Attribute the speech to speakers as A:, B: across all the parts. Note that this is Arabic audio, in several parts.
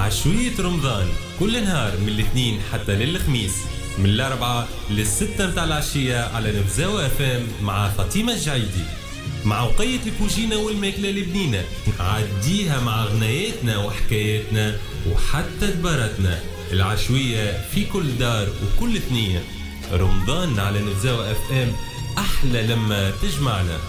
A: عشوية رمضان كل نهار من الاثنين حتى للخميس من الأربعة للستة متاع العشية على نبزاوة أفام مع فاطمة الجعيدي، مع وقية الكوجينة والماكلة البنينة. عديها مع غناياتنا وحكاياتنا وحتى دباراتنا. العشوية في كل دار وكل اثنين. رمضان على نبزاوة أفام أحلى لما تجمعنا.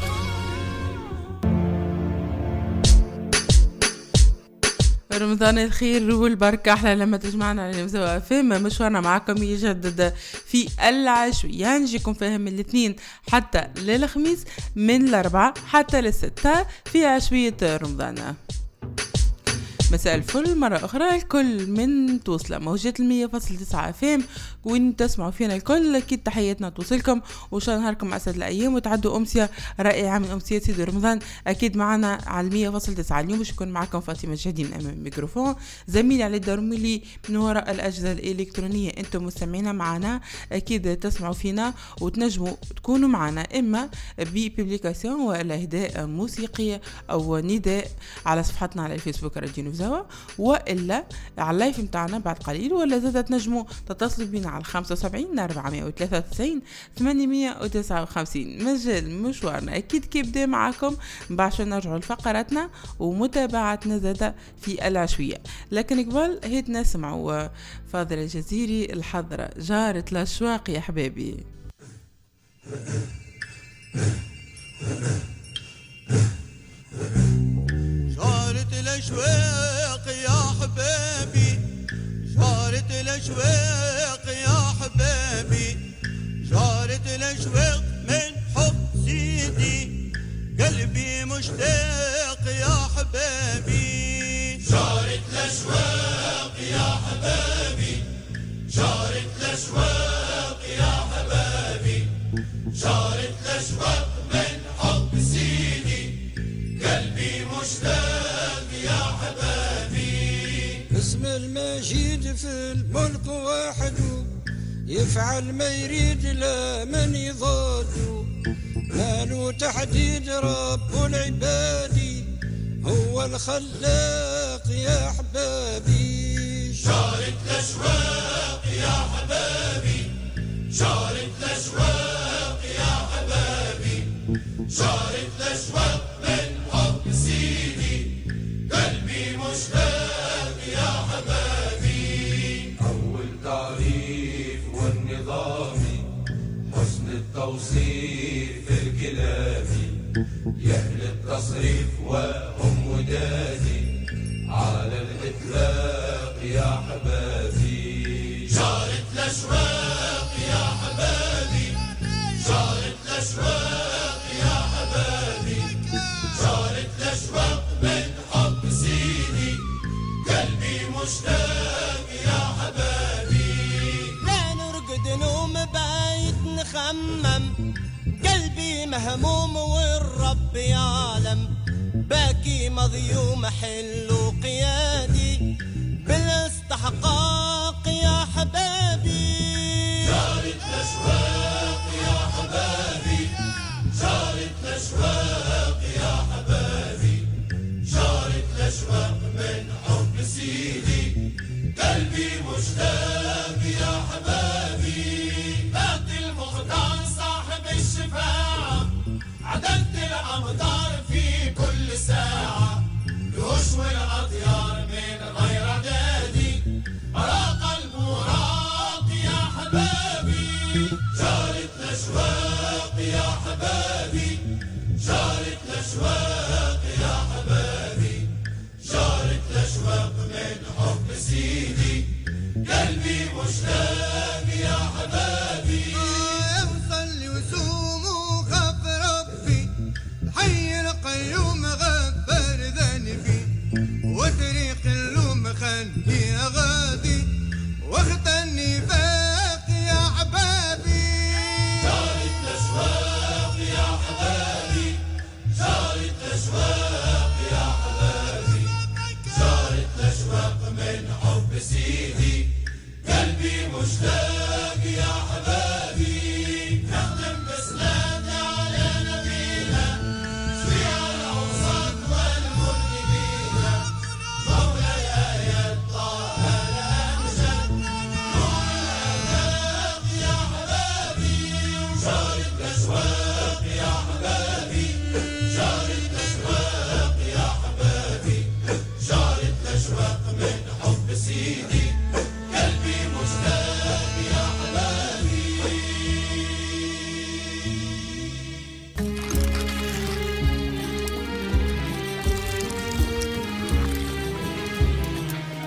B: رمضان الخير والبركة أحلى لما تجمعنا على نبزاوة أفام. مشوارنا معكم يجدد في العشوية، نجيكم فيهم من الاثنين حتى للخميس من الأربعة حتى للستة في عشوية رمضان. مساء الفل مرة أخرى الكل من توصل موجات 100.9 FM وين تسمعوا فينا الكل. أكيد تحياتنا توصلكم وإن شاء الله نهاركم أسعد الأيام وتعدوا أمسية رائعة من أمسية سيد رمضان. أكيد معنا على 100.9. اليوم باش يكون معكم فاطمة الجعيدي من أمام الميكروفون، زميلي علي الدرملي من وراء الأجهزة الإلكترونية. أنتم مستمعين معنا أكيد تسمعوا فينا وتنجموا تكونوا معنا إما بببليكاسيون ولا هداء موسيقية أو نداء على صفحتنا على الفيسبوك راديو وإلا على اللايف متاعنا بعد قليل، ولا زادة تنجموا تتصلوا بينا على 75 493 859. مجال مشوارنا أكيد كيبدأ معكم باش نرجعوا لفقراتنا ومتابعتنا زادة في العشوية. لكن قبل هيت نسمعوا فاضل الجزيري الحضرة جارة الأشواق يا حبابي.
C: جارة الأشواق يا حبابي، جارة الأشواق يا حبابي، جارة الأشواق من حب سيدي قلبي مشتاق يا حبابي.
D: جارة الأشواق يا حبابي، جارة الأشواق يا حبابي، جارة الأشواق من حب سيدي قلبي مشتاق يا حبابي.
C: اسم المجيد في الملك وحده يفعل ما يريد لا من يضاده، ماله تحديد رب العباد هو الخلاق يا حبابي.
D: جارة الأشواق يا حبابي، جارة الأشواق يا حبابي، جارة الأشواق من حب سيدي قلبي مشتاق يا حبابي. أول تعريف والنظام حسن التوصيف الكلامي، يهل التصريف وهم ودادي على الإطلاق يا حبابي. جارة الأشواق يا حبابي، جارة الأشواق يا حبابي، جارة الأشواق من حب سيدي قلبي مشتاق يا حبابي.
C: لا نرقد نوم بايت نخمم، قلبي مهموم والرب يعلم، باكي مضيوم حلو قيادي بالاستحقاق يا حبابي.
D: جارة الأشواق يا حبابي، جارة الأشواق يا حبابي، جارة الأشواق من حب سيدي قلبي مشتاق يا حبابي. باقي المختار صاحب الشفاعة، عدد الأمطار في كل ساعة، يشوي الأطيار من غير عدادي، أراق المراق يا حبابي. جارة الأشواق يا حبابي، جارة الأشواق يا حبابي، جارة الأشواق من حب سيدي قلبي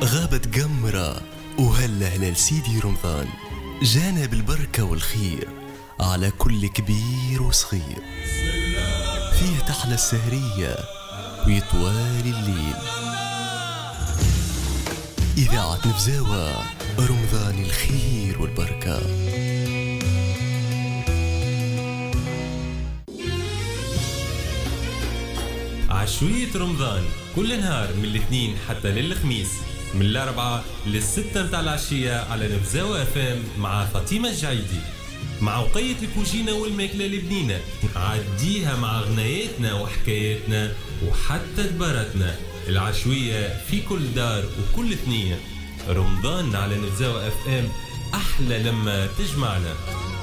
E: غابت قمرة وهلا هلال سيدي رمضان جانا بالبركة والخير على كل كبير وصغير. فيه تحلى السهرية ويطوال الليل. إذاعة نفزاوة، رمضان الخير والبركة.
A: عشوية رمضان كل نهار من الاثنين حتى للخميس من الأربعة للستة متاع العشية على نفزاوة FM مع فاطمة الجعيدي، مع وقية الكوجينة والماكلة البنينة. عديها مع غناياتنا وحكاياتنا وحتى دباراتنا. العشوية في كل دار وكل ثنية. رمضان على نفزاوة FM، أحلى لما تجمعنا.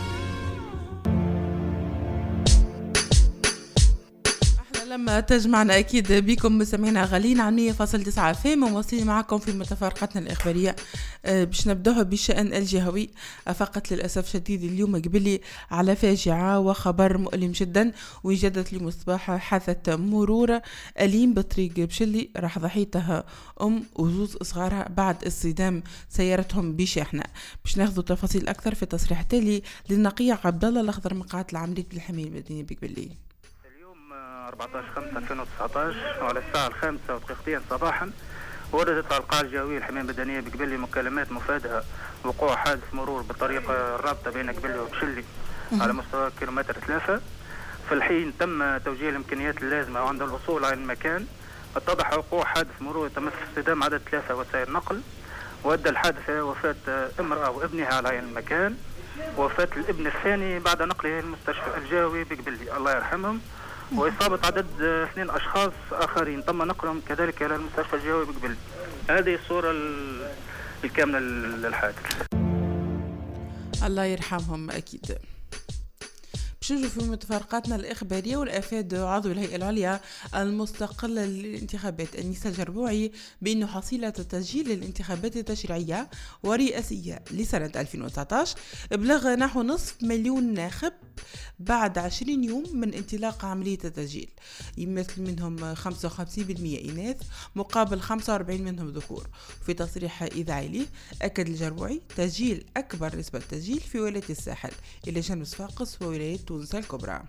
B: لما تجمعنا أكيد بكم مستمعينا غاليين على 100.9 FM ومواصلين معكم في متفرقتنا الإخبارية. باش نبدأ بشأن الجهوي. فقط للأسف شديد اليوم قبلي على فاجعة وخبر مؤلم جدا، وجدت لي مصباح حادثة مرور أليم بطريق بشلي راح ضحيتها وزوز صغارها بعد اصطدام سيارتهم بشاحنة. باش ناخذ تفاصيل أكثر في تصريح تالي للنقية عبد الله الأخضر من قاعة العملية بالحمية المدنية بقبلي.
F: 14/5/2019 وعلى الساعة 5:02 صباحا وردت على القاعة الجوية الحماية المدنية بقبلي مكالمات مفادها وقوع حادث مرور بالطريقة الرابطة بين قبلي وبشلي على مستوى كيلومتر 3. في الحين تم توجيه الإمكانيات اللازمة وعند الوصول على المكان اتضح وقوع حادث مرور يتمثل في اصطدام عدد 3 وسائل نقل، وأدى الحادث إلى وفاة امرأة وابنها على عين المكان، ووفاة الابن الثاني بعد نقله المستشفى الجوي بقبلي الله يرحمهم، وإصابة عدد 2 أشخاص آخرين تم نقلهم كذلك إلى المستشفى الجوي بقبلي. هذه الصورة الكاملة للحادث.
B: الله يرحمهم أكيد. باش نجو في متفرقاتنا الإخبارية. والأفاد عضو الهيئة العليا المستقلة للانتخابات أنيسة جربوعي بأنه حصيلة تسجيل للانتخابات التشريعية ورئاسية لسنة 2019 بلغ نحو 500,000 ناخب بعد 20 يوم من انطلاق عملية التسجيل، يمثل منهم 55% إناث مقابل 45 منهم ذكور. في تصريح إذاعي له أكد الجربوعي تسجيل أكبر نسبة تسجيل في ولاية الساحل إلى جنوب صفاقس وولاية تونس الكبرى،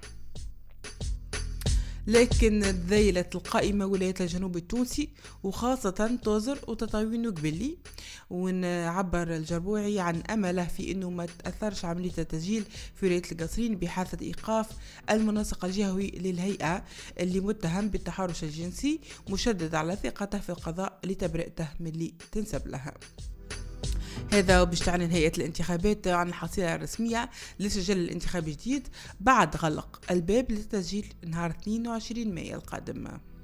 B: لكن ذيلت القائمة ولاية الجنوب التونسي وخاصة توزر وتطاوين قبلي. ونعبر الجربوعي عن أمله في أنه ما تأثرش عملية التسجيل في ولاية القصرين بحادثة إيقاف المنسق الجهوي للهيئة اللي متهم بالتحرش الجنسي، مشدد على ثقته في القضاء لتبرئته من اللي تنسب لها. هذا وباش تعلن هيئة الانتخابات عن الحصيلة الرسمية لسجل الانتخابي الجديد بعد غلق الباب للتسجيل نهار 22 مايو القادم.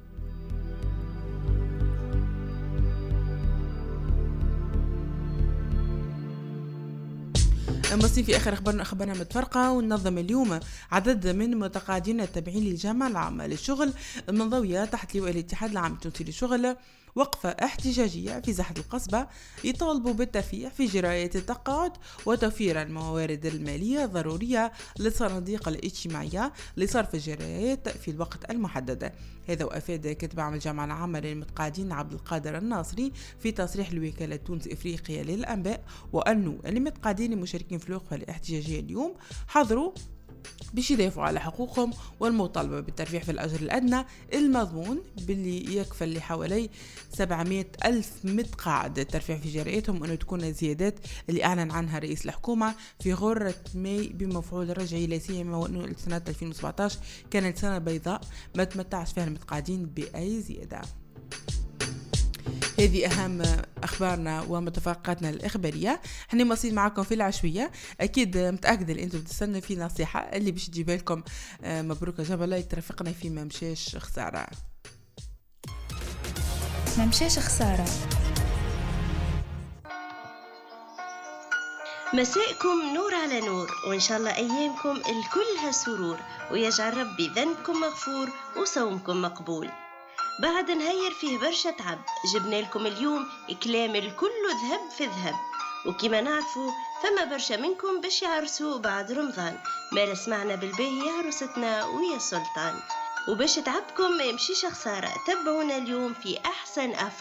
B: مصين في آخر أخبارنا متفرقة. وننظم اليوم عدد من متقاعدين التابعين للجامعة العامة للشغل المنضوية تحت لواء الاتحاد العام التونسي للشغل وقفة احتجاجية في زحة القصبة يطالبوا بالترفيه في جرايات التقاعد وتوفير الموارد المالية الضرورية للصناديق الاجتماعية لصرف الجرايات في الوقت المحدد. هذا وأفاد كاتب عام الجامعة العامة للمتقاعدين عبد القادر الناصري في تصريح لوكالة تونس إفريقيا للأنباء، وأنه المتقاعدين المشاركين في الوقفة الاحتجاجية اليوم حضروا باش يدافعوا على حقوقهم والمطالبة بالترفيه في الأجر الأدنى المضمون باللي يكفل لحوالي 700,000 متقاعد. الترفيه في جرائتهم أنه تكون الزيادات اللي أعلن عنها رئيس الحكومة في غرة ماي بمفعول رجعي، لا سيما وأنه سنة 2017 كانت سنة بيضاء ما تمتعش فيها المتقاعدين بأي زيادة. هذه أهم أخبارنا ومتفرقاتنا الإخبارية. احنا مواصلين معكم في العشوية. أكيد متأكدة أن أنتم بتستنوا في نصيحة اللي باش تجيب لكم مبروك جبلة يترافقنا في ممشاش خسارة.
G: ممشاش خسارة.
H: مساءكم نور على نور، وإن شاء الله أيامكم الكلها سرور، ويجعل ربي ذنبكم مغفور وصومكم مقبول. بعد نهير فيه برشا تعب جبنا لكم اليوم كلام الكل ذهب في ذهب، وكما نعرفوا فما برشا منكم باش يعرسوا بعد رمضان، ما سمعنا بالباهي عروستنا ويا سلطان. وباش تعبكم ما يمشيش خسارة، تبعونا اليوم في أحسن أفار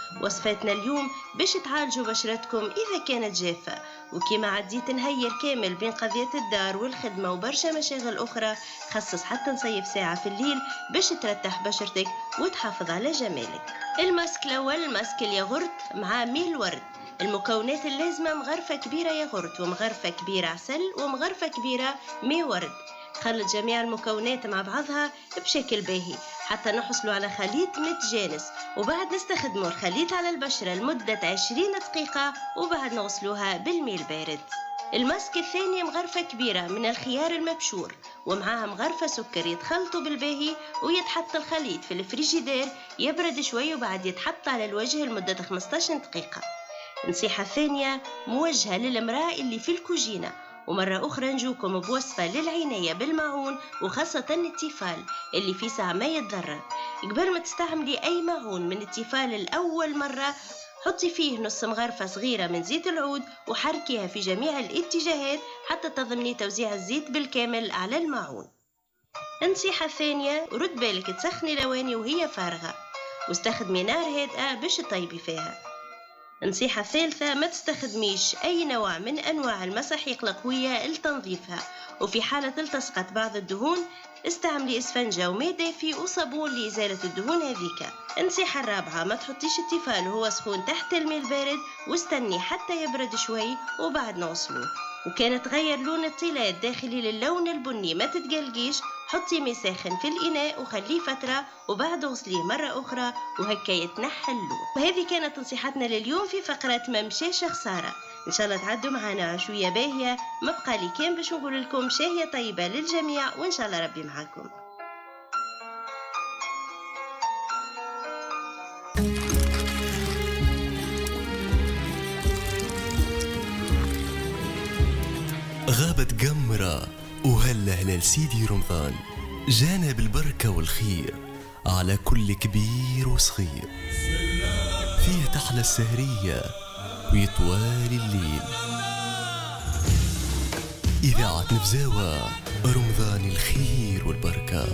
H: وصفاتنا اليوم باش تعالجوا بشرتكم إذا كانت جافة، وكما عديت نهير كامل بين قضية الدار والخدمة وبرشا مشاغل أخرى، خصص حتى نصيف ساعة في الليل باش ترتاح بشرتك وتحافظ على جمالك. الماسك الأول ماسك الياغورت مع ميل الورد. المكونات اللازمة: مغرفة كبيرة ياغورت، ومغرفة كبيرة عسل، ومغرفة كبيرة مي ورد. خلط جميع المكونات مع بعضها بشكل باهي حتى نحصلوا على خليط متجانس، وبعد نستخدموا الخليط على البشرة لمدة 20 دقيقة، وبعد نغسلوها بالماء البارد. الماسك الثاني مغرفة كبيرة من الخيار المبشور، ومعها مغرفة سكر يتخلطوا بالباهي، ويتحط الخليط في الفريجيدير يبرد شوي، وبعد يتحط على الوجه لمدة 15 دقيقة. نصيحة ثانية موجهة للمرأة اللي في الكوجينة، ومرة أخرى نجوكم بوصفة للعناية بالمعون، وخاصة التيفال اللي فيه ساعة ما يتضرر. قبل ما تستعملي أي معون من التيفال الأول مرة، حطي فيه نص مغرفة صغيرة من زيت العود وحركيها في جميع الاتجاهات حتى تضمني توزيع الزيت بالكامل على المعون. النصيحة الثانية: رد بالك تسخني الأواني وهي فارغة، واستخدمي نار هادئة باش تطيبي فيها. النصيحة الثالثة: ما تستخدميش أي نوع من أنواع المساحيق القوية لتنظيفها، وفي حالة التصقت بعض الدهون استعملي إسفنجة وماء دافي وصابون لإزالة الدهون هذيك. النصيحة الرابعة: ما تحطيش التيفال وهو سخون تحت الماء البارد، واستني حتى يبرد شوي وبعد نغسلوه. وكان تغير لون الطلاء الداخلي للون البني ما تتقلقيش، حطي ماء ساخن في الإناء وخليه فترة، وبعد غسليه مرة أخرى وهكا يتنحى اللون. وهذه كانت نصيحتنا لليوم في فقرة ما مشاش خسارة. إن شاء الله تعدوا معنا عشوية باهية. ما بقى لي كان باش نقول لكم شاهية طيبة للجميع، وإن شاء الله ربي معاكم.
E: غابت قمرة وهلا هلال سيدي رمضان، جانا بالبركة والخير على كل كبير وصغير. فيه تحلى السهرية ويطوال الليل. إذاعة نفزاوة، رمضان الخير والبركة.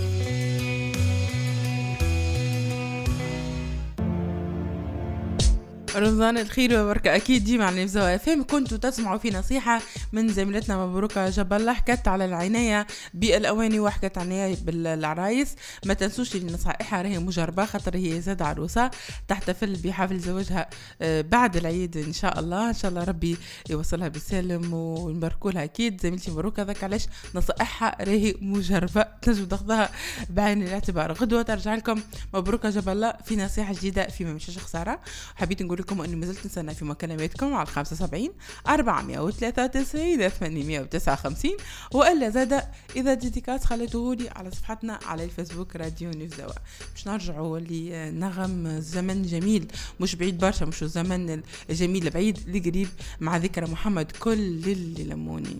B: رمضان الخير والبركة أكيد ديما على نفزاوة FM. كنتوا تسمعوا في نصيحة من زميلتنا مبروكة جبلة، حكت على العناية بالأواني وحكت عناية بالعرايس. ما تنسوش اللي نصائحها راهي مجربة، خاطر هي زاد عروسة تحتفل بحفل زواجها بعد العيد إن شاء الله. إن شاء الله ربي يوصلها بالسالم ونباركولها. أكيد زميلتي مبروكة ذاك علاش نصائحها راهي مجربة، تنجم تاخذها بعين الاعتبار. غدوة ترجع لكم مبروكة جبلة في نصيحة جديدة في ما مشاش خسارة. حبيت نقول لكم اني مازلت نستنى في مكالماتكم على 75 493 859، والا زاد اذا ديديكاس خليتوه لي على صفحتنا على الفيسبوك راديو نفزاوة. باش نرجعوا لنغم زمن جميل مش بعيد برشا، مش الزمن الجميل بعيد لقريب، مع ذكرى محمد كل اللي لموني.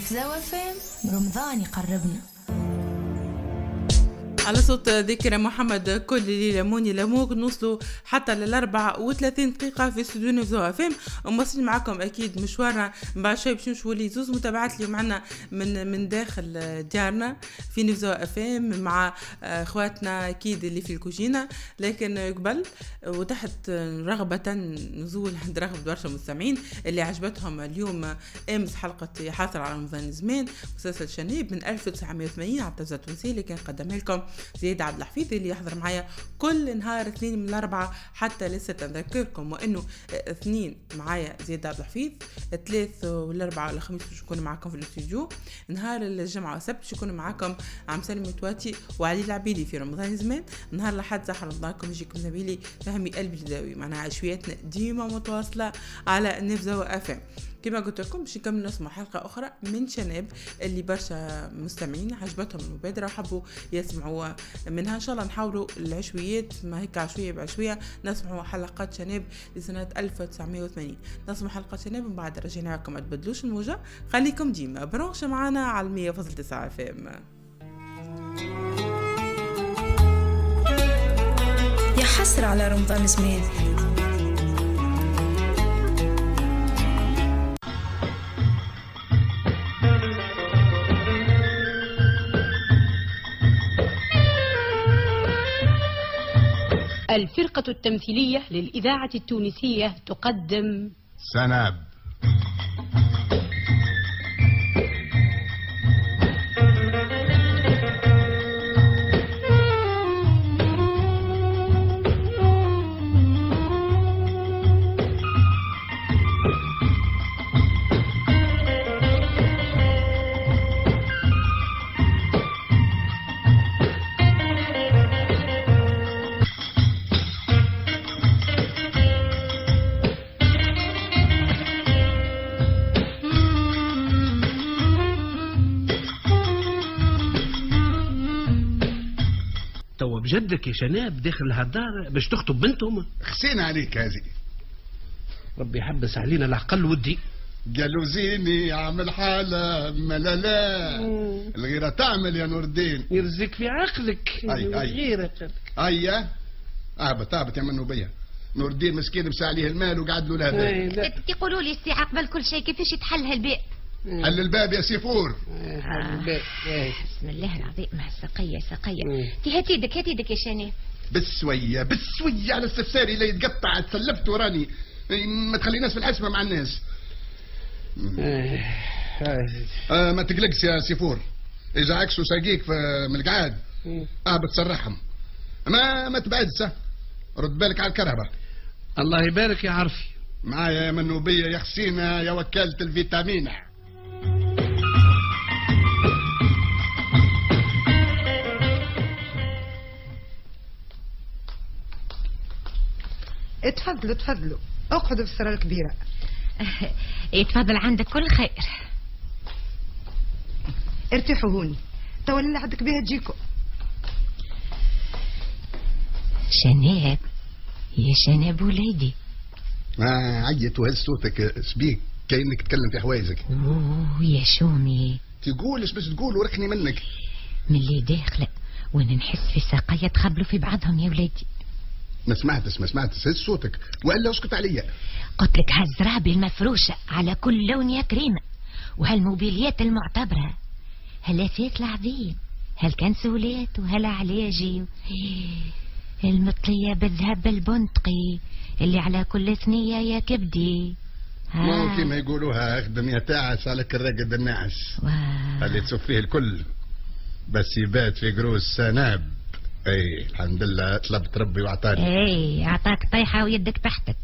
G: نفزاوة فام رمضان يقربنا.
B: على صوت ذكرى محمد كل اللي لموني لموك نوصلوا حتى ل34 في استوديو نفزاوة فام، ومواصلين معكم اكيد مشوارنا بعد شوي باش نمشوا لي زوز متابعات اللي معنا من داخل ديارنا في نفزاوة فام مع اخواتنا اكيد اللي في الكوجينه. لكن قبل وتحت رغبه نزول عند رغبه برشا مستمعين اللي عجبتهم اليوم امس حلقه حاصل على رمضان زمان مسلسل شنيب من 1980 على التلفزيون التونسي اللي كان قدمها لكم زياد عبد الحفيظ اللي يحضر معايا كل نهار اثنين من 4 حتى ل6. نذكركم وانه اثنين معايا زياد عبد الحفيظ، 3 و4 والخميس باش نكون معاكم في الاستوديو، نهار الجمعه والسبت باش نكون معاكم عم سلمي تواتي وعلي العبيدي في رمضان زمان، نهار الاحد زحر رمضانكم يجيكم زميلي فهمي البلداوي. معناها عشوياتنا ديما متواصله على نفزاوة افام. كما قلت لكم باش نكمل نسمع حلقه اخرى من شناب اللي برشا مستمعين عجبتهم المبادره وحبوا يسمعوا منها. ان شاء الله نحاولوا العشويات ما هيك عشويه بعشويه نسمعوا حلقات شناب لسنه 1980. نسمع حلقه شناب ومن بعد رجعنا لكم. ما تبدلوش الموجه، خليكم ديما برونش معنا على 100.9 FM.
G: يا حسرة على رمضان زمان.
I: الفرقة التمثيلية للإذاعة التونسية تقدم
J: سناب.
K: جدك يا شناب داخل هالدار باش تخطب بنتهم.
J: خسينا عليك هذه.
K: ربي يحبس علينا العقل ودي.
J: قالوا زيني عامل حالة ملالا الغيرة تعمل يا نور الدين.
K: يرزق في عقلك.
J: غيرة ايا اهبط يا منو بيا. نور الدين مسكين مسا عليه المال وقعد له لها.
L: تقولوا لي استي عقبل كل شيء كيفاش يتحل هالبيع؟
J: حل الباب يا سيفور.
K: حل الباب.
L: بسم الله العظيم. مع سقية هات يدك يا شناب.
J: بالسوية على السفساري اللي يتقطع تسلفت وراني ما تخليناش في الحسمة مع الناس. ما تقلقش يا سيفور، اذا عكسوا ساقيك من القعاد بتصرحهم. ما تبعدش، رد بالك على الكرهبة.
K: الله يبارك يا عرفي.
J: معايا يا منوبية يا خسينة يا وكالة الفيتامين.
M: تفضلوا اقعدوا في السرة الكبيرة.
L: يتفضل عندك كل خير.
M: ارتاحوا هوني توا اللي عندك بيها تجيكم.
L: شناب يا شناب وليدي.
J: عيت وهز صوتك سبيك كأنك تتكلم في حوايزك.
L: يا شومي
J: تقولش باش تقول وركني منك.
L: من اللي داخله وانا نحس في ساقية تخبلوا في بعضهم يا وليدي.
J: ما سمعتش هز صوتك والا اسكت عليا.
L: قلت لك هالزرابي المفروشه على كل لون يا كريمه، وهالموبيليات المعتبره، هالاساس العظيم، هالكنسولات وهالعلاجي، المطليه بالذهب البندقي اللي على كل ثنيه يا كبدي.
J: مو كيما يقولوها اخدم يا تاعس على الرقد الناعس. اللي تصف فيه الكل بس يبات في قروس سناب. اي الحمد لله طلبت ربي واعطاني.
L: اي اعطاك طيحه ويدك تحتك.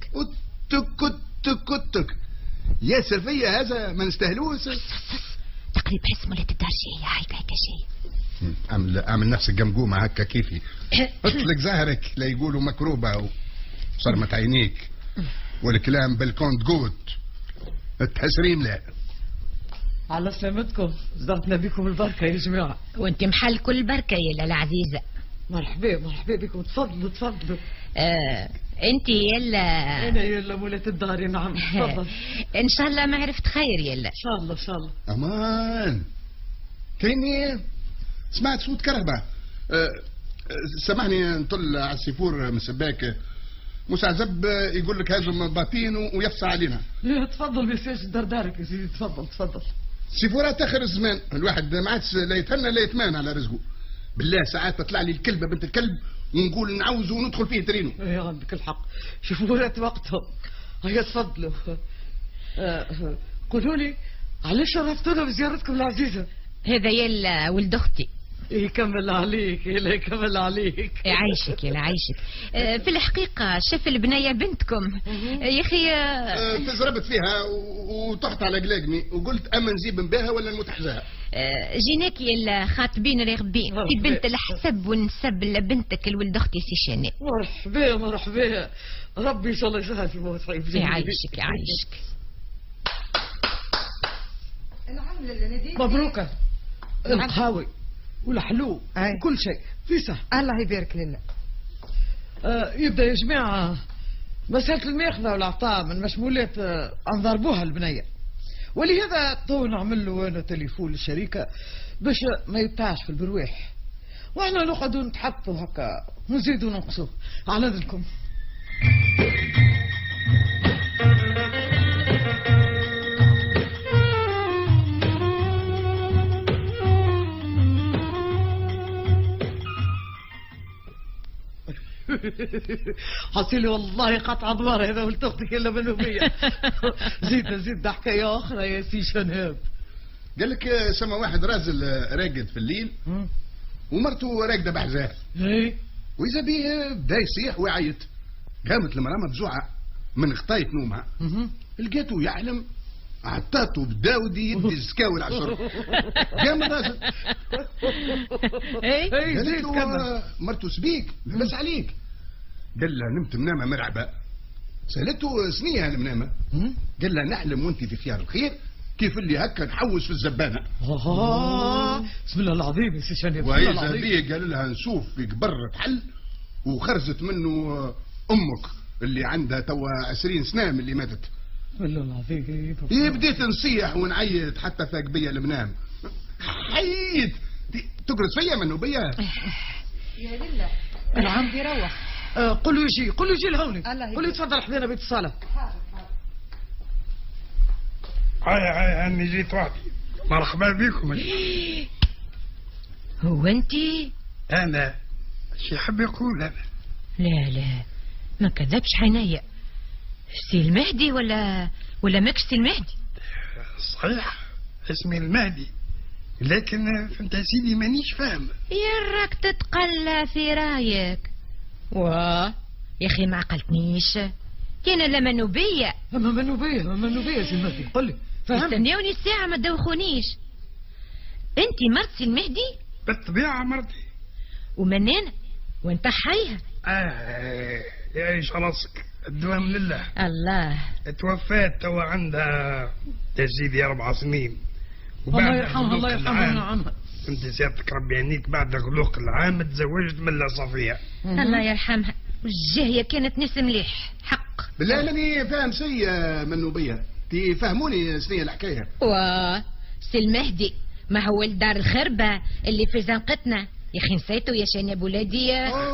J: كتك ياسر فيا هذا ما نستاهلوش.
L: تقريب حس ولا تدار شيء هيك شيء.
J: اعمل نفسك قمقومه هكا كيفي. اطلق زهرك لا يقولوا مكروبه وصرمت عينيك والكلام بالكونت جوت التحسريم لا.
N: على سلامتكم، زرتنا بكم البركه يا جماعه.
L: وانت محل كل بركه يا لاله عزيزه.
N: مرحبا بكم، تفضلوا.
L: انت يلا.
N: انا يلا مولات الدار. نعم تفضل.
L: ان شاء الله ما عرفت خير يلا.
N: ان شاء الله.
J: امان كاين سمعت صوت كهرباء. سامحني نطل على السيفور من سباك مسعزب يقول لك هاجم باطين ويفصى علينا.
N: لا تفضل ما يسالش دارك يا سيدي. تفضل.
J: سيفورات اخر الزمان الواحد ما عادش لا يتهنى لا يتمان على رزقه. بالله ساعات تطلع لي الكلبه بنت الكلب ونقول نعوزه وندخل فيه ترينو.
N: ايه عندك الحق. سيفورات وقتهم. هيا تفضلوا. قولوا لي علاش شرفتونا بزيارتكم العزيزه؟
L: هذا يلا ولد اختي.
N: يكمل عليك يكمل عليك.
L: يعيشك يلا عايشك. في الحقيقة شاف البنية بنتكم يا أخي.
J: تزربت فيها وطحت على قلاقني وقلت أما نجيب نباها ولا نمتحزها.
L: جيناك يلا خاطبين راغبين في بنت الحسب ونسب لبنتك الولد أختي سي شاني.
N: مرحبا ربي إن شاء الله يسهل في موت حبيبي.
L: يعيشك.
N: مبروكة القهاوي والحلو كل شيء في صح.
M: الله يبارك لنا.
N: يبدا يا جماعه مساله الماخذه والعطاء من مشمولات نضربوها البنيه، ولهذا تو نعمل له انا تليفون للشركه باش ما يبتاعش في البرواح، واحنا نقعدوا نتحطوا هكا ونزيدوا ننقصوا على ذلكم. حصيلي والله قطع ادوار هذا ولد اختك الا منوبيه. زيد ضحكه يا اخرى يا سي شناب.
J: قال لك سما واحد رازل راقد في الليل ومرته راقده بحذاه. واذا بيه بدا يصيح ويعيط. قامت المراه مفزوعه من خطايه نومها. لقيته يعلم عطاته بداودي يدي السكاول على الشرب. قام الراجل. قالت له مرته سبيك لبس عليك. قال لها نمت منامه مرعبه. سالته سنيه المنامه. قال لها نحلم وانت في خيار الخير كيف اللي هكا نحوس في الزبانه.
N: بسم الله العظيم يا سي شنيب.
J: واذا بيه قال لها نشوف فيك برة حل وخرجت منه امك اللي عندها توا 20 سنه من اللي ماتت.
N: والله العظيم
J: بديت نصيح ونعيط حتى فاق بيا المنام. حييت تقرص فيا منوبيه.
M: يا لله
N: نعم يروح. قولوا يجي لهوني. قولوا تفضل حبينا بيت الصاله.
O: هاي اني جيت وحدي. مرحبا بكم.
L: هو انت؟
O: انا شي يحب يقول هذا.
L: لا ما كذبش حنايا. سي المهدي ولا ماكش سي المهدي؟
O: صحيح اسمي المهدي، لكن انت سيدي مانيش فاهم.
L: يا راك تتقلى في رايك. يا اخي ما عقلتنيش. كان لا منوبيه.
N: منوبيه سي المهدي. قل لي فهمت.
L: استناوني الساعه ما تدوخونيش. انت مرت سي المهدي؟
O: بالطبيعه مرتي.
L: ومنين وانت حيها؟
O: يعيش راسك الدوام لله.
L: الله.
O: توفات توا عندها يا سيدي 4 سنين.
N: الله يرحمها نعمها.
O: انت سيادتك ربي يهنيك بعد غلوق العام تزوجت من صفيه.
L: الله يرحمها. والجاهيه كانت ناس مليح حق.
J: بالله ماني فاهم شيء منوبيه. تفهموني شنو الحكايه؟
L: سي المهدي ما هو الدار الخربه اللي في زنقتنا. يا اخي نسيتو يا شاني ابو ولادي.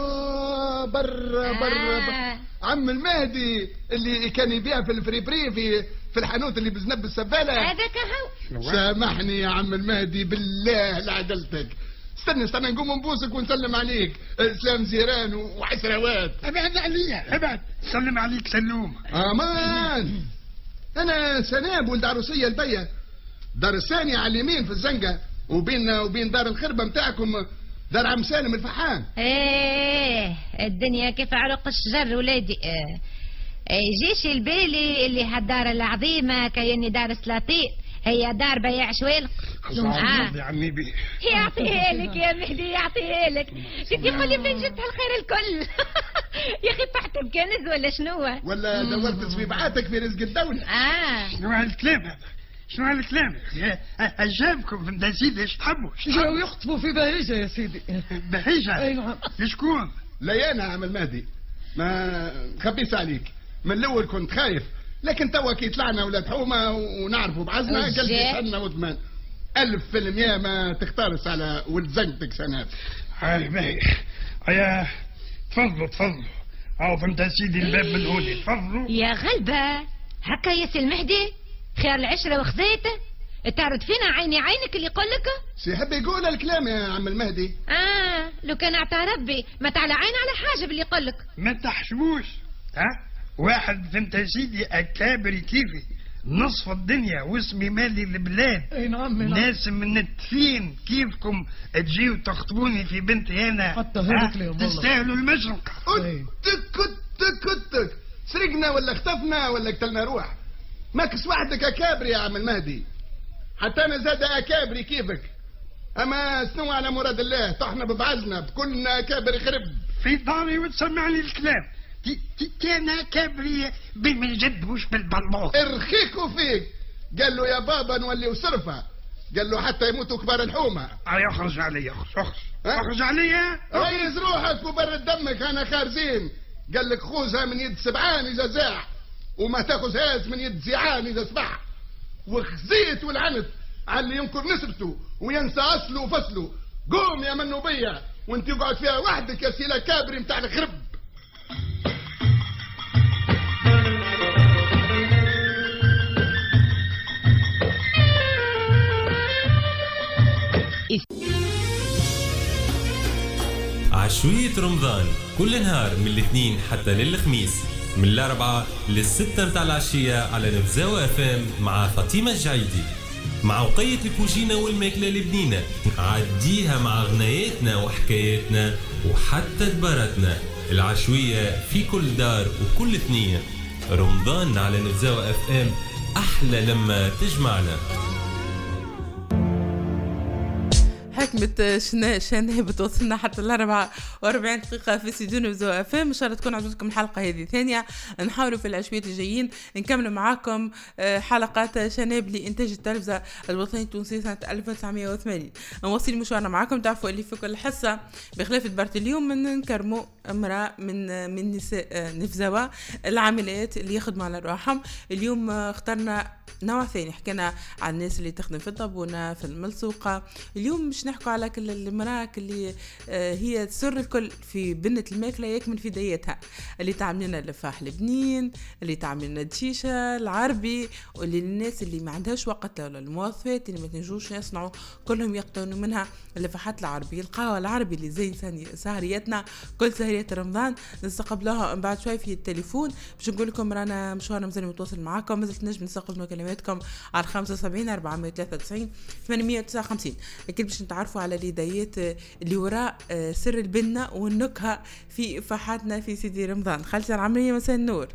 J: برا عم المهدي اللي كان يبيع في الفريبري في الحانوت اللي بزنب السباله.
L: هذاك هو.
J: سامحني يا عم المهدي بالله لعدلتك. استنى نقوم نبوسك ونسلم عليك. سلام زيران وحسروات.
O: ابعد عليا ابعد. سلم عليك سلوم.
J: امان انا سناب ولد عروسيه البيه. دار الثانيه على اليمين في الزنقه وبيننا وبين دار الخربه متاعكم دار عم سالم الفحام.
L: الدنيا كيف عرق الشجر ولادي. يجيش البالي اللي هالدار العظيمه كأني دار سلاطين هي دار بياع شوالق.
O: يا عمي بيه
L: يعطيها لك يا مهدي يعطيها لك. كنت يقول لي فين جبت هالخير الكل. يا اخي طحت بكنز ولا شنو؟
J: ولا دورت صبيبعاتك في رزق الدوله.
O: شنو هالكلام هذا؟ شنو هالكلام يا عجبكم فهمت يا سيدي؟ ايش تحبوا؟
N: جاو يخطبوا في بهيجة يا سيدي.
O: بهيجة؟
N: اي نعم.
O: لشكون؟
J: لا انا عم المهدي، ما خبيس عليك، من الاول كنت خايف، لكن توا كي طلعنا ولاد حومه ونعرفوا بعزنا قلبي يسعدنا وضمان 1000% ما تختارس على ولد زنقتك سناب.
O: هاي باهي يا تفضلوا او فهمت يا سيدي الباب من هوني تفضلوا.
L: يا غلبة هكا يا سي المهدي خير العشرة وخزيته تعرض فينا عيني عينك اللي يقول لك
J: سيحب يقول الكلام يا عم المهدي.
L: لو كان اعطى ربي ما تعلى عين على حاجة باللي يقول لك.
O: ما تحشموش واحد فهمت يا سيدي اكابري كيفي نصف الدنيا واسمي مالي البلاد.
N: اي نعم
O: ناس منتفين كيفكم تجيو تخطبوني في بنتي انا
N: حتى هذاك اليوم
O: تستاهلوا المشرق.
J: كتك سرقنا ولا اختفنا ولا قتلنا روح، ماكس وحدك اكابري يا عم المهدي، حتى انا زاد اكابري كيفك، اما سنو على مراد الله طحنا ببعزنا بكلنا اكابري خرب
O: في داري وتسمعني الكلام. انا كابري من جد مش بالبلوط.
J: ارخيكوا فيك، قال له يا بابا نولي وصرفه، قال له حتى يموتوا كبار الحومه.
O: اخرج علي اخرج علي
J: ريز روحك وبرد دمك، انا خارزين. قال لك خوزها من يد سبعان اذا زاح، وما تاخذهاش من يد زيعان اذا سبح، وخزيت والعنت على اللي ينكر نسبته وينسى اصله وفصله. قوم يا منوبيه وانت يقعد فيها وحدك يا سيلا كابري متاع الخرب.
A: عشوية رمضان كل نهار من الاثنين حتى للخميس، من الأربعة للستة متاع العشية على نفزاوة FM مع فاطمة الجعيدي، مع وقية الكوجينة والماكلة البنينة. عديها مع غناياتنا وحكاياتنا وحتى دباراتنا. العشوية في كل دار وكل اثنين. رمضان على نفزاوة FM أحلى لما تجمعنا.
B: حكمة شناب توصلنا حتى 44 دقيقة في استديو نفزاوة FM. إن شاء الله تكون عجبتكم الحلقة هذه. ثانية نحاولوا في العشويات الجايين نكمل معاكم حلقات شناب لإنتاج التلفزة الوطني التونسي سنة 1980. نواصل مشوارنا معاكم. تعرفوا اللي في كل حصة بخلاف دبرت اليوم من نكرموا امرأة من نساء نفزاوة العاملات اللي يخدموا على رواحهم. اليوم اخترنا نوع ثاني، حكينا عن الناس اللي تخدم في الطابونة في الملصوقة. اليوم مش نحكوا على كل المرأة اللي هي سر الكل في بنة الماكلة يكمن في ديتها، اللي تعملنا اللفاح البنين، اللي تعملنا الدشيشة العربي، واللي الناس اللي ما عندهاش وقت ولا المواصفات اللي ما تنجوش يصنعوا كلهم يقطنوا منها اللفاحات العربية. القهوة العربي اللي زين سهريتنا كل سهرية رمضان نستقبلوها بعد شوي في التليفون باش نقول لكم رانا مشوارنا مازال متواصل معاكم. مازلت نجم نستقبل كلماتكم على 75 493 859. اكيد باش نتعرفوا على اليديات اللي وراء سر البنة والنكهة في فحاتنا في سيدي رمضان. خالتي العمرية مساء النور.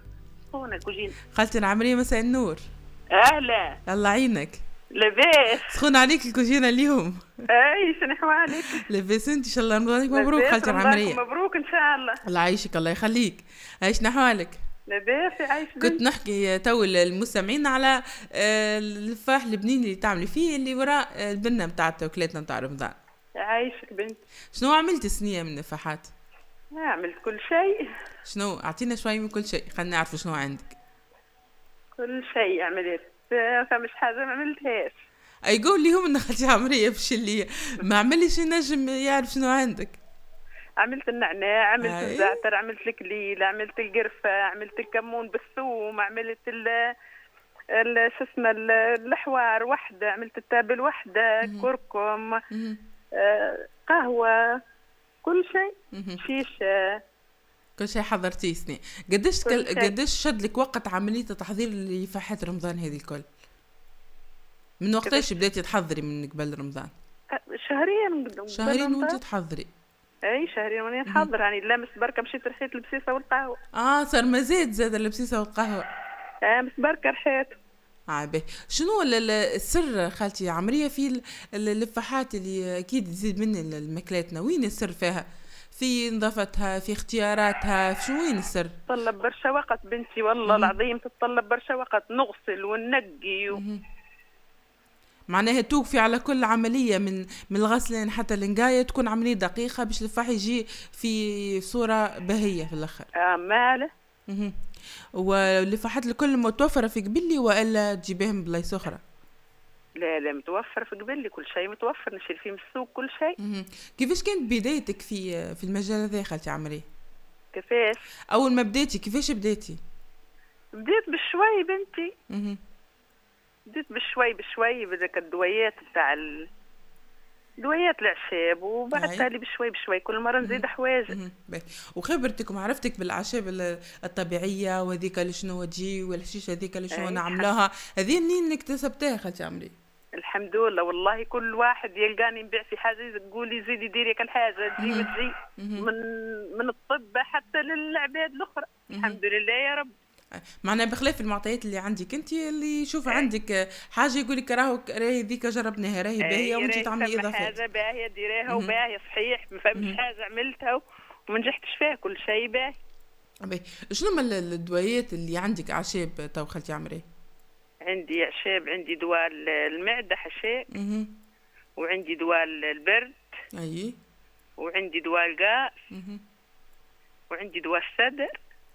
B: خالتي العمرية مساء النور.
P: اهلا
B: الله يعينك.
P: لاباس
B: سخون عليك الكوجينة اليوم.
P: اي شنو عليك؟
B: لاباس انت ان شاء الله رمضانك مبروك خالتي العمرية.
P: مبروك ان شاء الله.
B: الله يعيشك الله يخليك. ايش نحوالك؟
P: لاباس عايش.
B: كنت نحكي تو المستمعين على اللفاح البنين اللي تعملي فيه اللي وراء البنة متاع وكلاتنا متاع رمضان.
P: عايشك بنت.
B: شنو عملت سنية من النفاحات؟
P: عملت كل شيء.
B: شنو اعطينا شوي من كل شيء خلينا نعرف شنو عندك.
P: كل شيء عملت، فمش حاجة ما عملتهاش.
B: اي قول لي هم ان خالتي عمرية باش اللي ما عملش نجم يعرف شنو عندك.
P: عملت النعناع، عملت الزعتر، عملت الكليل، عملت القرفة، عملت الكمون بالثوم، عملت شو اسمه الحوار وحدة، عملت التابل وحدة، كركم، قهوة، كل شيء، شيشة،
B: كل شيء حضرتيه سنين. قديش شد لك وقت عملية تحضير لفاحات رمضان هذه الكل؟ من وقتاش بديتي تحضري من قبل رمضان؟
P: شهرين
B: وانت تحضري.
P: اي شهرين وانا نحضر يعني لامس بركه مشيت رحيت البسيسه والقهوه.
B: صار مزيد زاد البسيسه والقهوه.
P: مس بركه رحيت.
B: باهي. شنو السر خالتي عمريه في اللفاحات اللي اكيد تزيد من الماكلاتنا؟ وين السر فيها؟ في نظافتها، في اختياراتها، في شو وين السر؟
P: تطلب برشا وقت بنتي والله العظيم، تتطلب برشا وقت، نغسل وننقي
B: معناها توقفي على كل عملية من الغسلين حتى النقاية تكون عملية دقيقة باش الفح يجي في صورة باهية في الآخر.
P: ماله.
B: واللي فحت الكل متوفرة في قبلي وإلا تجيبهم بلايص أخرى؟
P: لا متوفر في قبلي، كل شيء متوفر، نشري فيه من السوق كل شيء.
B: كيفاش كانت بدايتك في المجال هذا خالتي عمري؟
P: كيفاش؟
B: أول ما بديتي كيفاش بديتي؟
P: بديت بشوي بنتي. بديت بشوي بدك الدويات بتاع دويات الأعشاب، وبعد تالي بشوي كل مرة نزيد حوايج.
B: وخبرتك ومعرفتك بالأعشاب الطبيعية وذيك اللي شنو تجي والحشيش هذيك اللي شنو نعملوها، هذه منين اكتسبتها خالتي عمري؟
P: الحمد لله والله، كل واحد يلقاني نبيع في حاجة يقول لي زيدي ديري كالحاجة تجي وتجي من الطب حتى للعباد الأخرى. الحمد لله يا رب.
B: معناها بخلاف المعطيات اللي عندك انت، اللي يشوف عندك حاجه يقول لك راهي ذيك جربناها راهي باهيه وانت تعملي اضافات.
P: حاجه باهيه ديريها وباهيه صحيح، ما فهمتش حاجه عملتها وما نجحتش فيها، كل شيء باهي.
B: شنو من الدوايات اللي عندك اعشاب تو خالتي عمري؟
P: عندي اعشاب، عندي دواء المعده حشاء، وعندي دواء البرد، وعندي دواء القاء، وعندي دواء الصدر،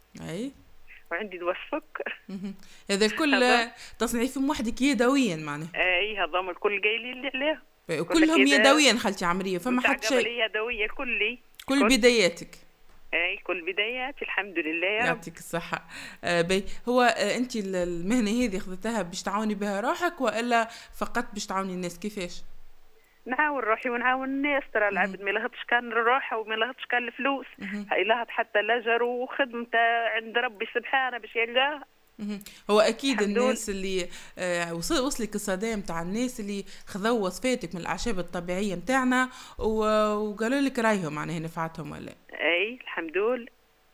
P: وعندي دواء السكر.
B: هذا الكل تصنعي فيهم وحدك يدويا معناها؟
P: هذا الكل قايلين اللي عليه،
B: وكلهم يدويا خالتي عمريه، فما حد شيء
P: يدويه
B: كل بداياتك؟
P: كل بداياتي الحمد لله يا رب.
B: يعطيك الصحة. هو أنت المهنة هذه خذتها باش تعاوني بها روحك وإلا فقط باش تعاوني الناس؟ كيفاش؟
P: نعاون روحي ونعاون الناس، ترى العبد ما لهتش كان الروحة وما لهتش كان الفلوس، هاي لهت حتى الأجر وخدمته عند ربي سبحانه باش يلقاها.
B: هو أكيد الناس اللي وصلك الصدى متاع الناس اللي خذوا وصفاتك من الأعشاب الطبيعية متاعنا وقالوا لك رايهم معناها نفعتهم ولا؟
P: الحمد لله.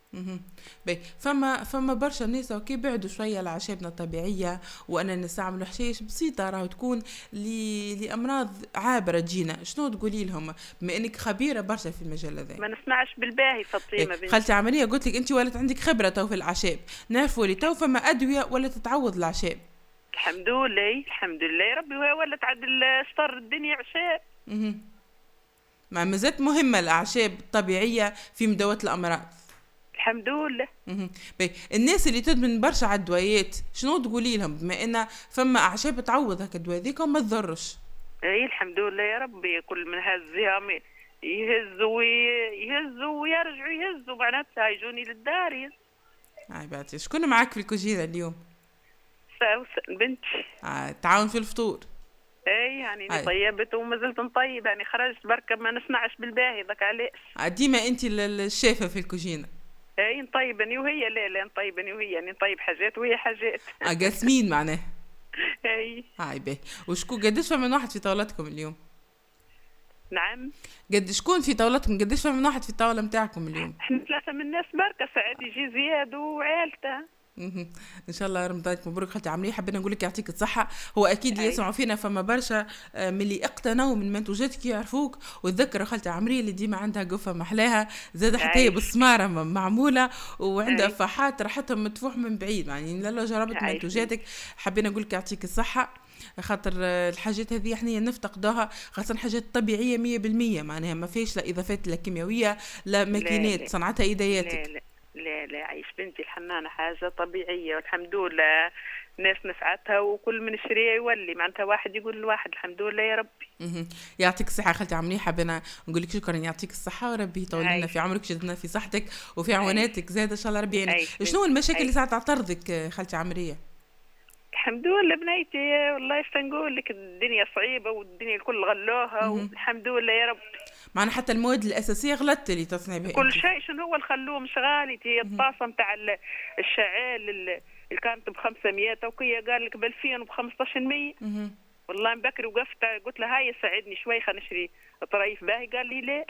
B: فما برشا ناس كي بعدوا شويه لعشابنا الطبيعيه وانا نستعملوا حشيش بسيطه راهو تكون لامراض عابره تجينا، شنو تقولي لهم بما انك خبيره برشا في المجال هذا؟
P: ما نسمعش بالباهي فاطمه بنتي.
B: خالتي عمليه قلت لك انت ولات عندك خبره تو في الاعشاب، نعرفوا لي تو فما ادويه ولا تتعوض الاعشاب.
P: الحمد لله الحمد لله يا ربي، ولا تعدل شطر الدنيا عشاب.
B: ما زالت مهمه الاعشاب الطبيعيه في مداواه الامراض.
P: الحمد لله.
B: الناس اللي تدمن برشا على الدويات شنو تقولي لهم بما ان فما اعشاب تعوض هكا الدواء ذيك وما تضرش؟
P: الحمد لله يا ربي، كل من هزها يهزوا ويرجعوا يهزوا معناتها يجوني للدار.
B: بعتي شكون معاك في الكوجينه اليوم؟
P: بنتي.
B: تعاون في الفطور.
P: يعني طيبت وما زلت نطيب، يعني خرجت بركب ما نسمعش بالباهي ذاك علاش.
B: ديما انت الشيفه في الكوجينه.
P: نطيبني وهي لا نطيبني وهي، يعني نطيب حاجات وهي حاجات.
B: قاسمين معناه.
P: هاي
B: باهي. وشكون قداش فما واحد في طاولتكم اليوم؟
P: نعم.
B: شكون في طاولتكم؟ قداش فما واحد في الطاوله نتاعكم اليوم؟
P: احنا 3 من الناس بركه، ساعات يجي زياد وعائلته.
B: ان شاء الله رمضانك مبروك خالتي عمري. حبينا نقول لك يعطيك الصحه. هو اكيد اللي يسمعوا فينا فما برشا من اللي اقتنوا من منتوجاتك يعرفوك، وتذكروا خالتي عمري اللي ديما عندها قفه محلاها زاد حتى هي بالسماره معموله وعندها فحات راحتهم متفوح من بعيد، يعني لا جربت منتوجاتك. حبينا نقول لك يعطيك الصحه، خاطر الحاجات هذه احنا نفتقدوها، خاصه حاجات طبيعيه 100%، معناها ما فيش لا اضافات لا كيماويه لا ماكينات صنعتها ايدياتك.
P: لا عايش بنتي الحنانة حاجة طبيعية والحمد لله، ناس نفعتها وكل من شريه يولي معناتها واحد يقول لواحد الحمد لله يا ربي.
B: يعطيك الصحة خالتي عمري. حبينا نقول لك شكرا، يعطيك الصحة وربي يطول لنا في عمرك، شدنا في صحتك وفي عواناتك زاد ان شاء الله ربي يعينك. شنو المشاكل اللي ساعات تعترضك خالتي عمرية؟
P: الحمد لله بنيتي والله ايش نقول لك، الدنيا صعيبة والدنيا الكل غلوها والحمد لله يا رب.
B: معنا حتى المواد الأساسية غلطت اللي تصنع بها
P: كل شيء. شنو هو الخلوه مش غالي، هي الطاسة متاع الشعال اللي كانت ب500 وكيا قال لك ب2000 وب1500. والله مبكر وقفت قلت له هاي ساعدني شوي خلينا نشري طريف باهي، قال لي لا.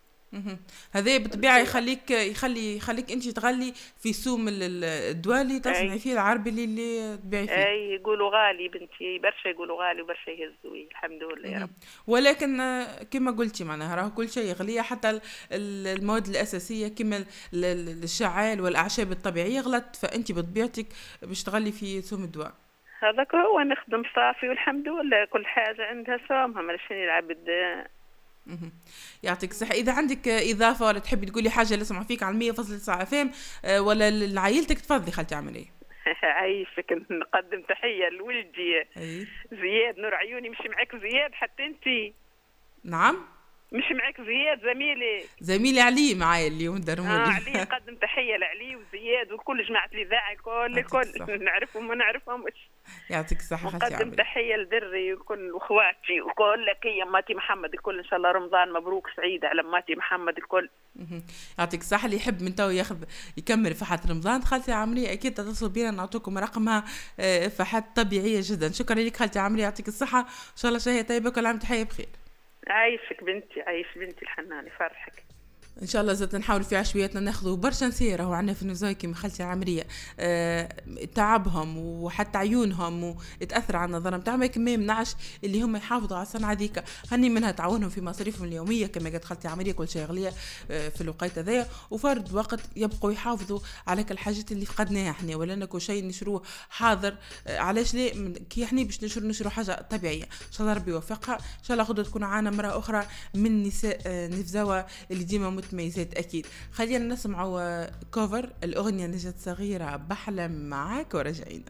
B: هذا بالطبيعه يخليك انت تغلي في سوم الدواء اللي تصنعي فيه العربي اللي تبيعي فيه.
P: يقولوا غالي بنتي برشا، يقولوا غالي وبرشا يهزوا. الحمد لله يا رب.
B: ولكن كما قلتي معناها راه كل شيء غليه، حتى المواد الاساسيه كما الشعال والاعشاب الطبيعيه غلط، فانت بطبيعتك باش تغلي في سوم الدواء.
P: هذاك هو نخدم صافي والحمد لله كل حاجة عندها صومها ماشي العبد.
B: يعطيك الصحة. إذا عندك إضافة ولا تحبي تقولي حاجة اللي سمع فيك على 100.9 FM ولا لعائلتك تفضلي خالتي عملية.
P: عايشك نقدم تحية لولدي زياد نور عيوني. مش معك زياد حتى انتي؟
B: نعم
P: مش معك زياد
B: زميلي علي معايا اليوم درمولي.
P: علي نقدم تحية لعلي وزياد وكل جماعة الإذاعة الكل نعرفهم وما نعرفهمش.
B: يعطيك الصحة.
P: نقدم تحية لدري وكل أخواتي وكل لك يا ماتي محمد الكل. إن شاء الله رمضان مبروك سعيد على ماتي محمد الكل.
B: يعطيك الصحة. اللي يحب من تو يكمل فحات رمضان خالتي عمري أكيد تتصل بينا نعطوكم رقمها. فحات طبيعية جدا. شكرا لك خالتي عمري يعطيك الصحة. إن شاء الله شهية طيبة كل عام تحية بخير.
P: عايشك بنتي عايش بنتي الحنانة فرحك.
B: ان شاء الله زاد نحاول في عشوياتنا ناخذوا برشا نسيره وعندنا في النزايكي من خالتي عمريه تعبهم وحتى عيونهم وتاثر على النظر نتاعهم لكن ما يمنعش اللي هم يحافظوا على الصنعه هذيك. هني منها تعاونهم في مصاريفهم اليوميه كما قالت خالتي عمريه كل شيء غليه في الوقت هذايا وفرد وقت يبقوا يحافظوا على كل الحاجات اللي فقدناها احنا ولا نكو شيء نشروه حاضر. علاش ليه كي احنا باش نشرو حاجه طبيعيه. ان شاء الله ربي يوفقها. ان شاء الله غدوه تكون معنا مره اخرى من نساء نفزاوه اللي ديما متميزات أكيد. خلينا نسمعوا كوفر الأغنية نجت صغيرة بحلم معاك ورجعينا.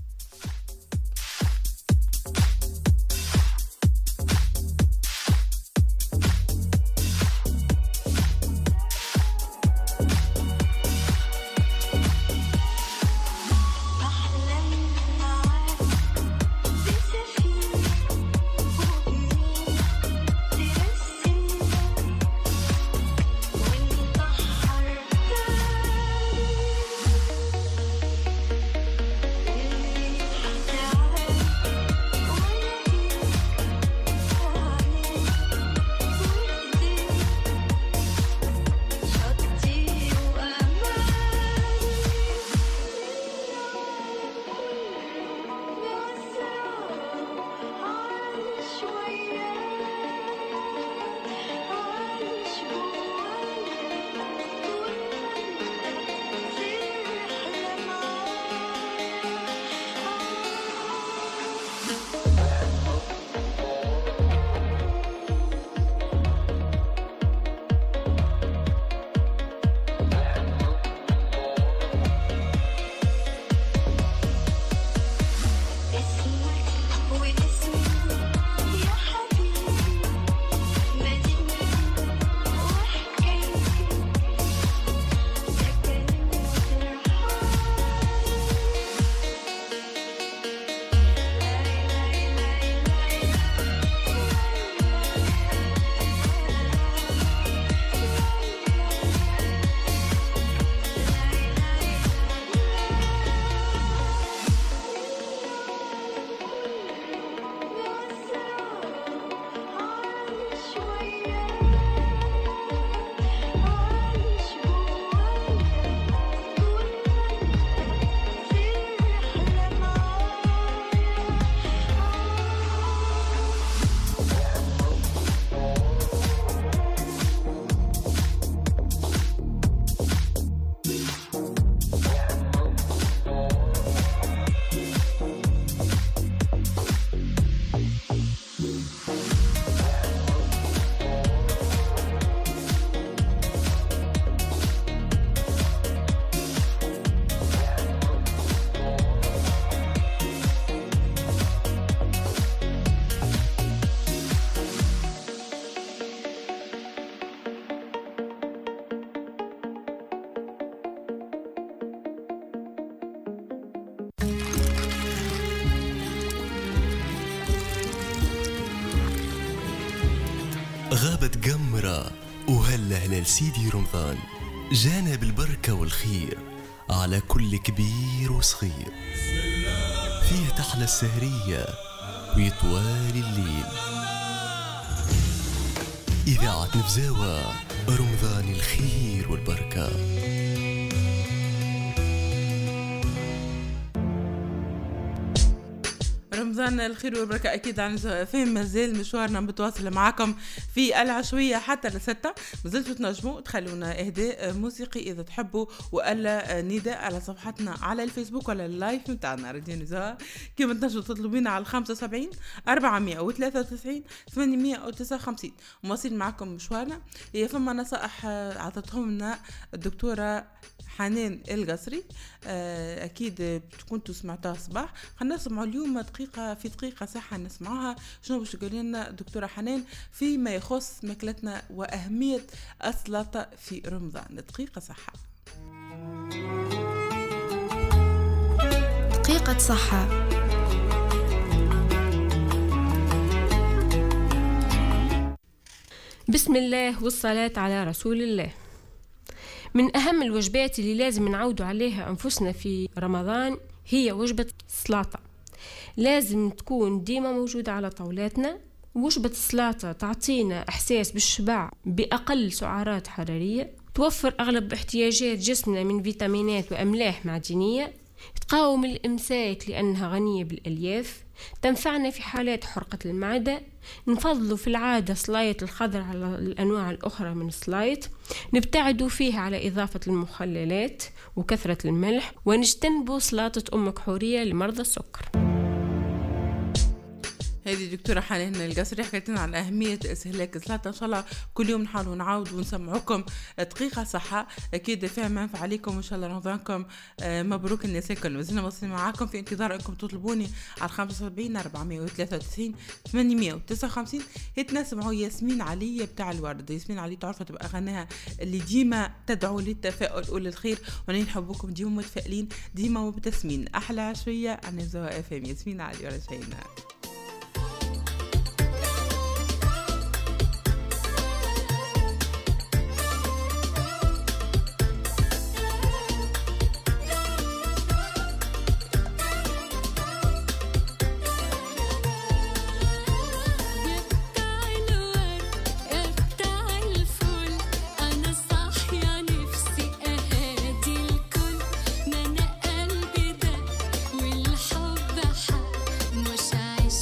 E: غابت قمرة وهلا هلال سيدي رمضان جانا بالبركة والخير على كل كبير وصغير. فيه تحلى السهرية ويطوال الليل. إذاعة نفزاوة رمضان الخير والبركة.
B: رمضان الخير والبركة أكيد عن فهم. مازال مشوارنا متواصل معكم في العشوية حتى لستة. مازلتوا تنجموا تخلونا إهداء موسيقي إذا تحبوا، وألا نداء على صفحتنا على الفيسبوك ولا اللايف متاعنا راديو نزهة. كما تنجموا تطلبينا على 75 493 859. مواصلين معكم مشوارنا. هي فما نصائح عطتهم لنا الدكتورة حنان القصري، أكيد كنتوا سمعتها صباح. خلينا نسمعوا اليوم دقيقة في دقيقة صحة نسمعوها شنو باش تقول لنا الدكتورة حنان فيما يخص ماكلتنا وأهمية السلطة في رمضان. دقيقة صحة.
G: دقيقة صحة.
Q: بسم الله والصلاة على رسول الله. من أهم الوجبات اللي لازم نعودوا عليها أنفسنا في رمضان هي وجبة السلطة. لازم تكون ديما موجودة على طاولاتنا. وجبة السلطة تعطينا إحساس بالشبع بأقل سعرات حرارية، توفر أغلب احتياجات جسمنا من فيتامينات وأملاح معدنية، تقاوم الإمساك لأنها غنية بالألياف، تنفعنا في حالات حرقة المعدة. نفضلوا في العادة سلايط الخضر على الأنواع الأخرى من السلايط، نبتعدوا فيها على إضافة المخللات وكثرة الملح، ونجتنبوا سلطة أم كحورية لمرضى السكر.
B: هذه دكتورة حنان القصري حكيت لنا عن أهمية استهلاك السلطة. إن شاء الله كل يوم نحاولوا نعاود ونسمعوكم دقيقة صحة أكيد فيها منفعة عليكم. وإن شاء الله رمضانكم مبروك الناس الكل. مازلنا واصلين معاكم في انتظار أنكم تطلبوني على 75 493 859. نسمعوا ياسمين علي بتاع الورد. ياسمين علي تعرفوا تبقى أغنيها اللي ديما تدعو للتفاؤل وللخير، وأنا نحبكم ديما متفائلين ديما مبتسمين. أحلى عشوية عن نزهة FM. ياسمين علي ورجعينا.
R: مش عايش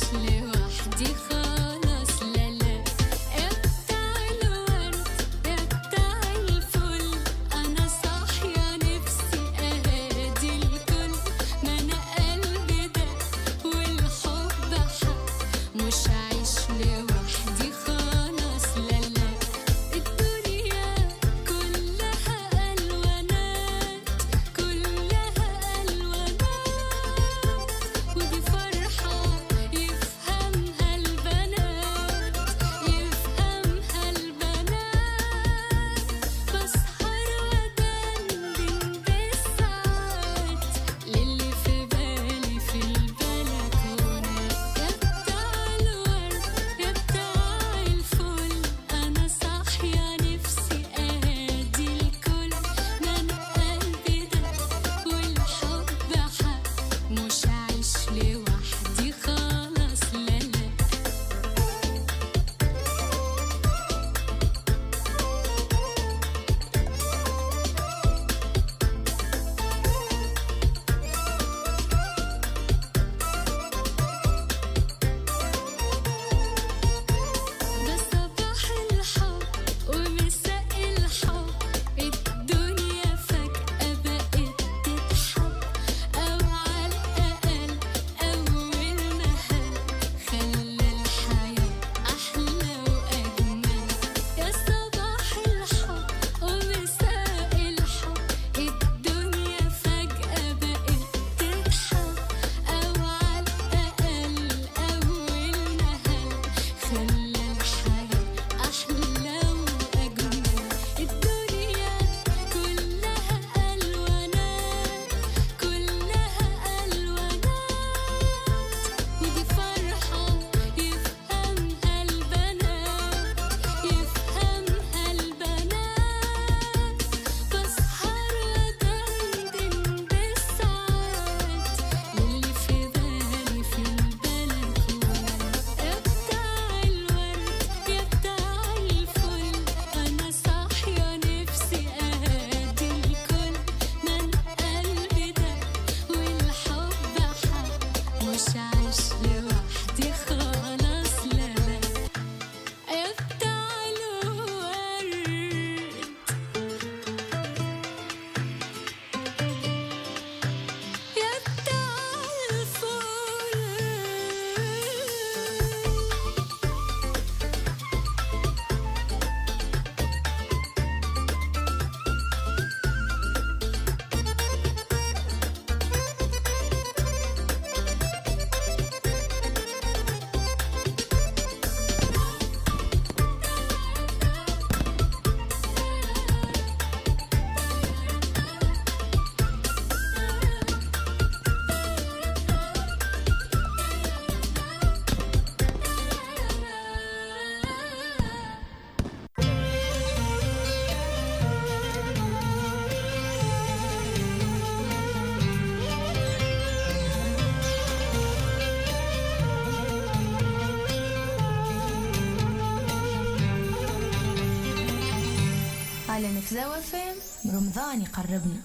G: على نفزاوة فام رمضان يقربنا.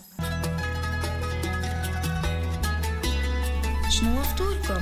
G: شنو فطوركم؟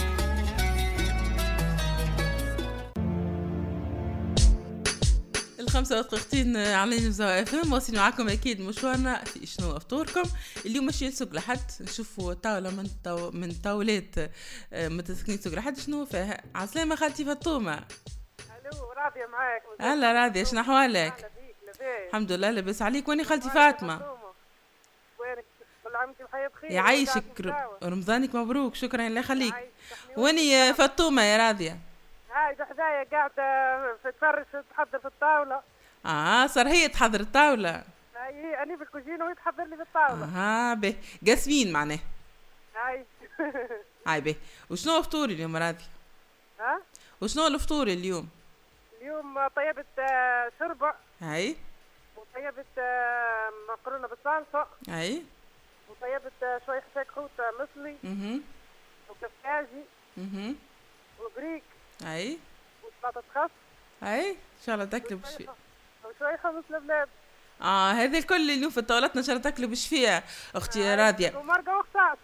B: الخمسة دقيقتين على نفزاوة FM واصلين معاكم أكيد مشوارنا في شنو فطوركم. اليوم ماشيين سوق لحد نشوفوا طاولة من طاولات متسكنين سوق لحد شنو فيها. عسلامة خالتي فطومة.
R: الو راضية معاك.
B: هلا راضية شنو أحوالك؟ الحمد لله لاباس عليك. واني خالتي فاطمة.
R: وينك؟ كل عام وانت بخير بخير.
B: يعيشك رمضانك مبروك. شكرا الله يخليك. واني فطومة يا راضية.
R: هاي بحذايا قاعدة تفرش تحضر في الطاولة.
B: صار هي تحضر الطاولة.
R: هاي أنا في الكوجينة وهي تحضر لي في الطاولة.
B: به قاسمين معناه.
R: هاي.
B: هاي به. وشنو فطوري اليوم راضية؟ وشنو الفطور اليوم؟
R: اليوم طيبة شربة.
B: هاي.
R: وطيبة مقرونة بالصلصة.
B: هاي.
R: وطيبة شوي حساك خوتة مصلي. وكفاجي. وبريك.
B: هاي.
R: وسلطة خس.
B: هاي ان شاء الله تاكلوا بشفية.
R: وشوي حمص لبلاد.
B: هذا الكل اليوم في طاولتنا ان شاء الله تاكلوا بشفية اختي راضية.
R: ومرقة وخصاص.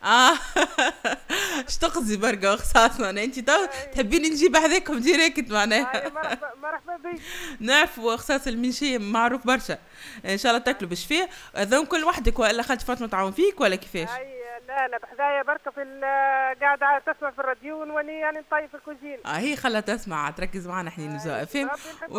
B: اش تقصدي برقة وخصاص معناها انت تحبيني نجيب حذاكم ديريكت معناها.
R: مرحبا بك.
B: نعرفوا خصاص المنشية معروف برشا. ان شاء الله تاكلوا بشفية. اذن كل وحدك ولا خالتي فاطمة تعاون فيك ولا كيفاش؟
R: لا بحذايا بركة في قاعدة تسمع في الراديو واني يعني نطيب في الكوجين.
B: هي خلها تسمع تركز معنا احنا نزوق فين.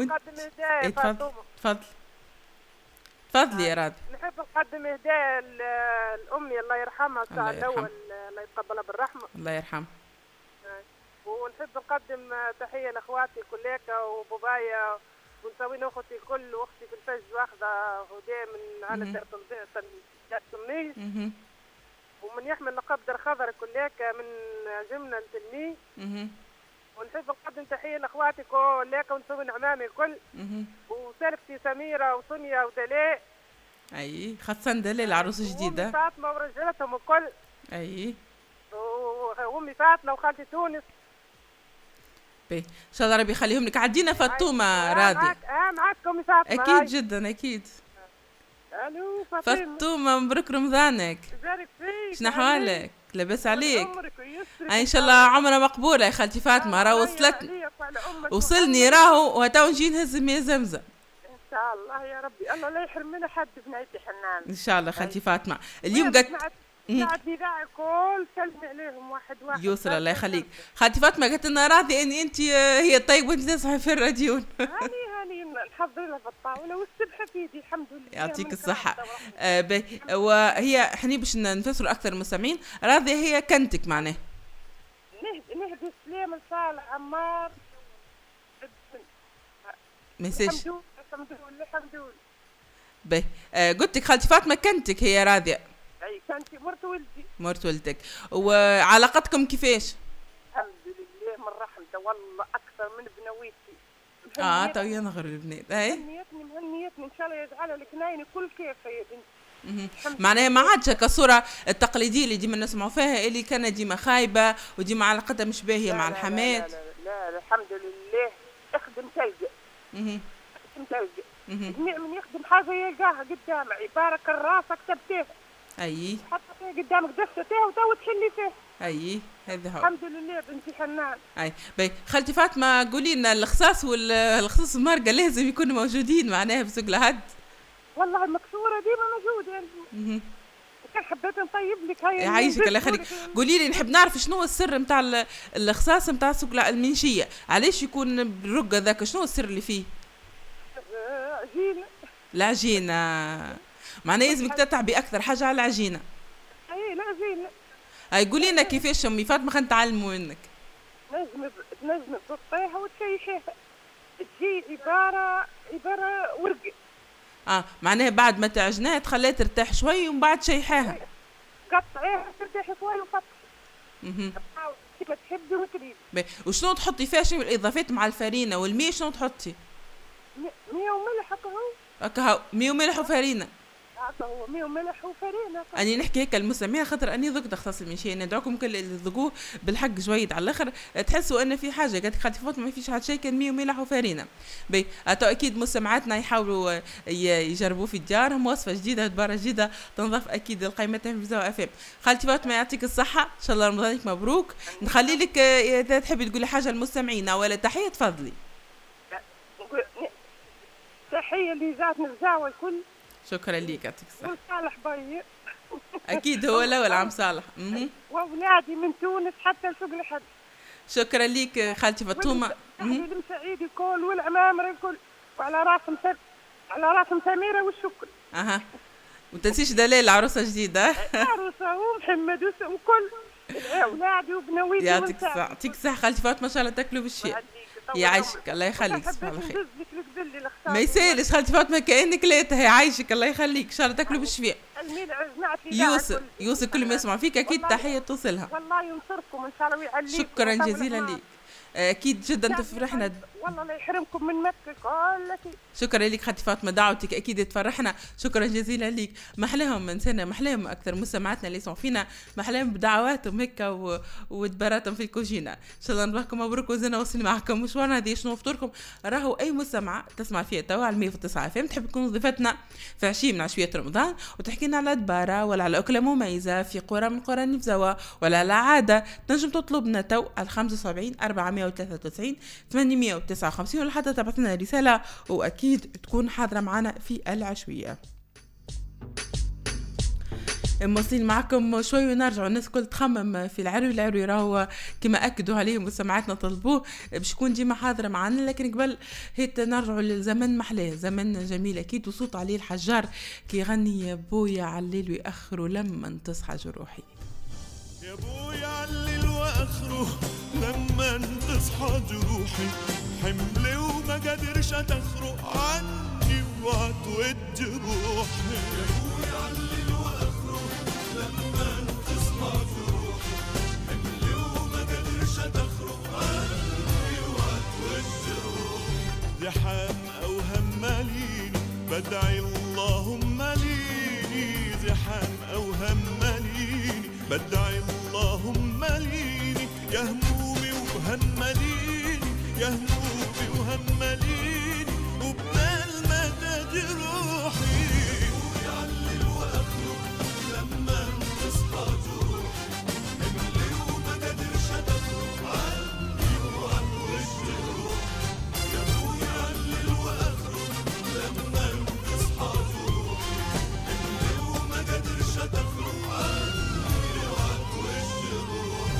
B: تفضلي يا راضي.
R: نحب نقدم هدايا لأمي الله يرحمها الساعة الأول الله يتقبلها بالرحمة.
B: الله يرحمها.
R: ونحب نقدم تحية لأخواتي كليكا وبابايا ونسوي أختي الكل وأختي في الفجر واخذة هدايا من على ترطميش. ومن يحمل لقب در خضر كليكا من جملة التلميذ. ونحب نقدم تحية لأخواتي كليكا ونسوي عمامي الكل. وسالفتي سميرة وسونيا ودلاء.
B: اي خاصة دلاء العروس الجديدة.
R: وامي فاطمة ورجالتهم الكل.
B: اي.
R: وامي فاطمة وخالتي تونس.
B: ان شاء الله ربي يخليهم لك. عدينا فطومة راضي.
R: معاك امي فاطمة.
B: اكيد جدا اكيد.
R: الو
B: فطومة مبروك رمضانك.
R: يبارك فيك.
B: شنو احوالك؟ لاباس عليك؟ ان شاء الله عمرها مقبولة يا خالتي فاطمة. راه وصلني راهو وهتو نجي نهز مياه زمزم.
R: ان شاء الله يا ربي. الله لا يحرمنا حد بنيتي حنان.
B: ان شاء الله خالتي فاطمة. اليوم قلت
R: بعد نداعي الكل سلمي عليهم واحد
B: يوصل الله يخليك. خالتي فاطمة قالت لنا راضي اني انت هي طيب وانت تسمعي في الراديو.
R: هاني نحضر لها في الطاولة والسبحة في يدي الحمد لله.
B: يعطيك الصحة. وهي احنا باش نفسروا اكثر المستمعين. راضي هي كنتك معناه.
R: نهدي سليم لصالح عمار.
B: ميساج.
R: الحمد لله.
B: باهي قلت لك خالتي فاطمة كنتك هي راضية.
R: اي كنتي
B: مرت ولدك. وعلاقتكم كيفاش؟
R: الحمد لله من رحمته والله اكثر من بنويتي.
B: تو ينغر البنات. هاي
R: مهنيتني ان شاء الله يجعلها لك نايني كل كيف يا بنتي.
B: معناها ما عادش كالصورة التقليدية اللي ديما نسمعوا فيها اللي كانت ديما خايبة وديما علاقتها مش باهية مع الحمات.
R: لا الحمد لله. اخدم تلقى. جميع من يخدم حاجة يلقاها قدامه. عبارك الراسك تبتيه.
B: اي
R: حطي قدامك دفتته وتو تحلي فيه.
B: اي هذا هو.
R: الحمد لله بنتي حنان.
B: اي باهي خالتي فاطمة قولي لنا الخصاص والخصوص المارقة لازم يكونوا موجودين معناها في سوق لحد.
R: والله المكسورة ديما موجودة يعني. كان حبيت نطيب لك هاي.
B: يعيشك الله يخليك. قولي لي نحب نعرف شنو السر نتاع الخصاص نتاع سوق المنشية. علاش يكون بالرقة ذاك؟ شنو السر اللي فيه؟
R: عجينة.
B: العجينة معناها لازمك تتعبي أكثر حاجة على العجينة.
R: أي العجينة.
B: هاي قولي لنا كيفاش أمي فاطمة خلينا نتعلموا منك.
R: تنجم تطيها وتشيشيها. تجي عبارة ورقة.
B: معناها بعد ما تعجنها تخليها ترتاح شوي ومن بعد شيحاها.
R: قطعيها ترتاح شوي وقطعي. كيف تحبي وتريدي.
B: وشنو تحطي فيها شنو الإضافات مع الفرينة والماء شنو تحطي؟
R: مية وملح هكا
B: هو مية وملح وفرينة.
R: هو مي وملح وفرينه.
B: اني نحكي هيك المستمعين خاطر اني ذقت اختص من شيء، ندعوكم كل اللي ذوقوه بالحق جويد على الاخر تحسوا ان في حاجه قالت خالتي فاطمه ما فيش حد شيء كان مي وملح وفرينه. بي اكيد مستمعاتنا يحاولوا يجربوه في ديارهم، وصفه جديده تبارة جديده تنضاف اكيد القائمه في زوا اف ام. خالتي فاطمه يعطيك الصحه ان شاء الله رمضانك مبروك. نخلي لك اذا تحبي تقولي حاجه للمستمعين ولا تحيه تفضلي.
R: تحيه اللي جات نرجعوا الكل.
B: شكرا ليك يعطيك الصحه.
R: وصالح بي
B: اكيد هو الاول عم صالح.
R: واولادي من تونس حتى لفوق الحد.
B: شكرا ليك خالتي فاطمه.
R: المساعيد الكل والعمامر الكل وعلى راسهم سميره والشكر.
B: اها وتنسيش دلال عروسه جديده.
R: عروسه ومحمد وكل اولادي وبنويتي.
B: يعطيك الصحه خالتي فاطمه ان شاء الله تاكلوا بالشيء. يعيشك الله يخليك صباح الخير. ما يسالش خالتي فاطمه كانك ليتها يعيشك الله يخليك ان شاء الله تاكلوا بالشفاء. يوسف كل ما يسمع فيك اكيد تحيه توصلها.
R: والله ينصركم ان شاء الله ويعليكم.
B: شكرا جزيلا ليك اكيد جدا تفرحنا.
R: والله لا يحرمكم من مكه كلك.
B: شكرا لك خالتي فاطمه دعوتك اكيد تفرحنا. شكرا جزيلا لك. محلاهم من سنه محلاهم اكثر مستمعاتنا اللي يسمعوا فينا محلاهم بدعواتهم هكا ودبراتهم في الكوجينه. ان شاء الله نباركم مبروك وزنا وصلنا معكم مشوارنا هذه شنو فطوركم. راهو اي مستمع تسمع فيها توا على 109 فهم تحب تكون ضيفتنا في عشيه من عشويه رمضان وتحكي لنا على دباره ولا على اكله مميزه في قرى من قرى نفزوا ولا على عاده تنجم تطلبنا تو على 75 493 859 ولا حتى تبعث لنا رساله واكيد تكون حاضره معنا في العشويه. موصلين معكم شوي ونرجعوا. الناس كل تخمم في العروي راهو كما اكدوا عليه مستمعاتنا طلبوه باش يكون ديما حاضره معنا، لكن قبل هيك نرجعوا للزمن محلاه زمن جميل اكيد وصوت عليه الحجار كي يغني يا بويا عليل ويأخروا لما تصحى جروحي.
D: يا بويا عليل واخره لما تصحى جروحي حملي وما قدرش تخرق عني وعتود جروحي. يا بويا عليل واخره لما تصحى جروحي حملي وما قدرش تخرق عني وعتود جروحي. زحام اوهم ماليني بدعي اللهم ليني زحام اوهم ماليني بدعي اللهم ليني يا همومي وهمليني يا همومي وهمليني وبال مدى جروحي. ويعلل واخره لما تصحى جروحي حملي وما قدرش تخرج عني وعن وش روحي. يا ابويا علل واخره لما تصحى جروحي حملي وما قدرش تخرج عني وعن وش روحي.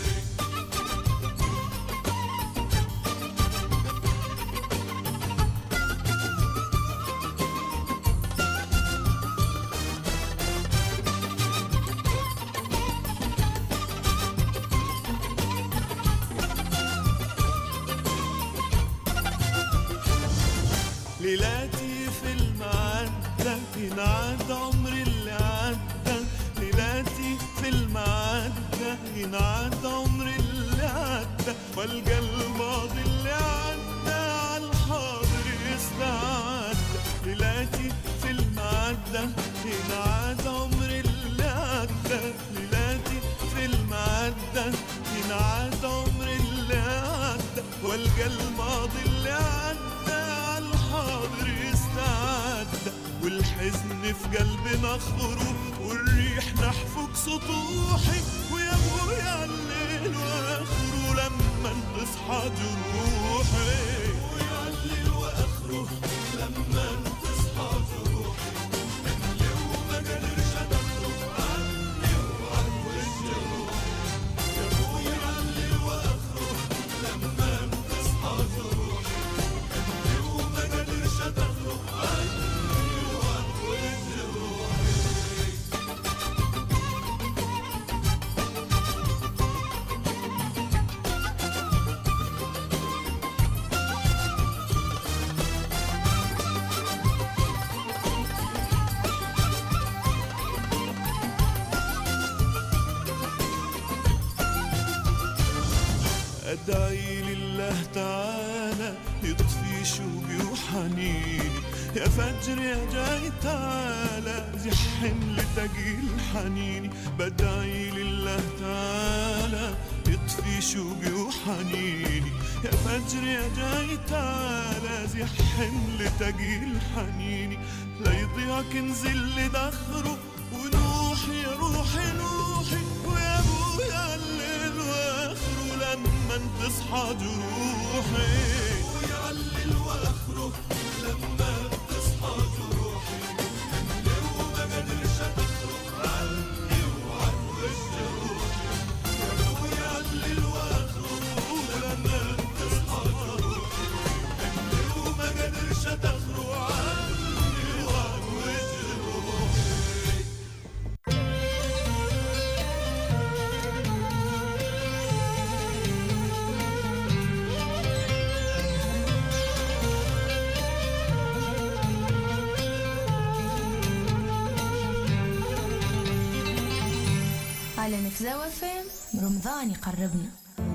D: ليلاتي في المعدة ينعاد عمري اللي عدى ليلاتي في المعدة ينعاد عمري اللي عدى والقى الماضي اللي عدى على الحاضر يستعدى. ليلاتي في المعدة ينعاد عمري اللي عدى ليلاتي في المعدة ينعاد عمري اللي عدى والقى الماضي اللي عدى حاضر يستعدى. والحزن في قلبنا خروج والريح نحفك سطوحي. ويا ابويا عليل واخره لما تصحى جروحي. ويا عليل واخره لما تصحى جروحي حملي وما قدرش تخرج عني وعن وش روحي. يا ابويا عليل واخره لما تصحى جروحي حملي وما قدرش تخرج عني وعن وش روحي. بدعي لله تعالى يطفي شوقي وحنيني، يا فجر يا جاي تعالى زح حمل تقيل حنيني. بدعي لله تعالى يطفي شوقي وحنيني، يا فجر يا جاي تعالى زح حمل تقيل حنيني. لا يضيع كنز اللي دخره ونوحي يا روحي نوحي، ويا ابويا الليل واخره لما تصحى جروحي. ويا الليل واخره لما تصحى جروحي، وما قدرش تخرج عني وعن وش روحي. ويا الليل واخره لما تصحى جروحي، وما قدرش تخرج عني وعن وش روحي.
G: على نفزاوة فام رمضان يقربنا.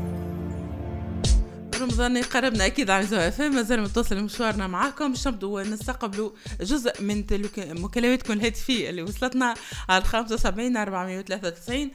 B: رمضان يقربنا اكيد على نفزاوة فام. مازال متصل مشوارنا معاكم باش نبدو نستقبلوا جزء من مكالماتكم الهاتفيه اللي وصلتنا على 75 493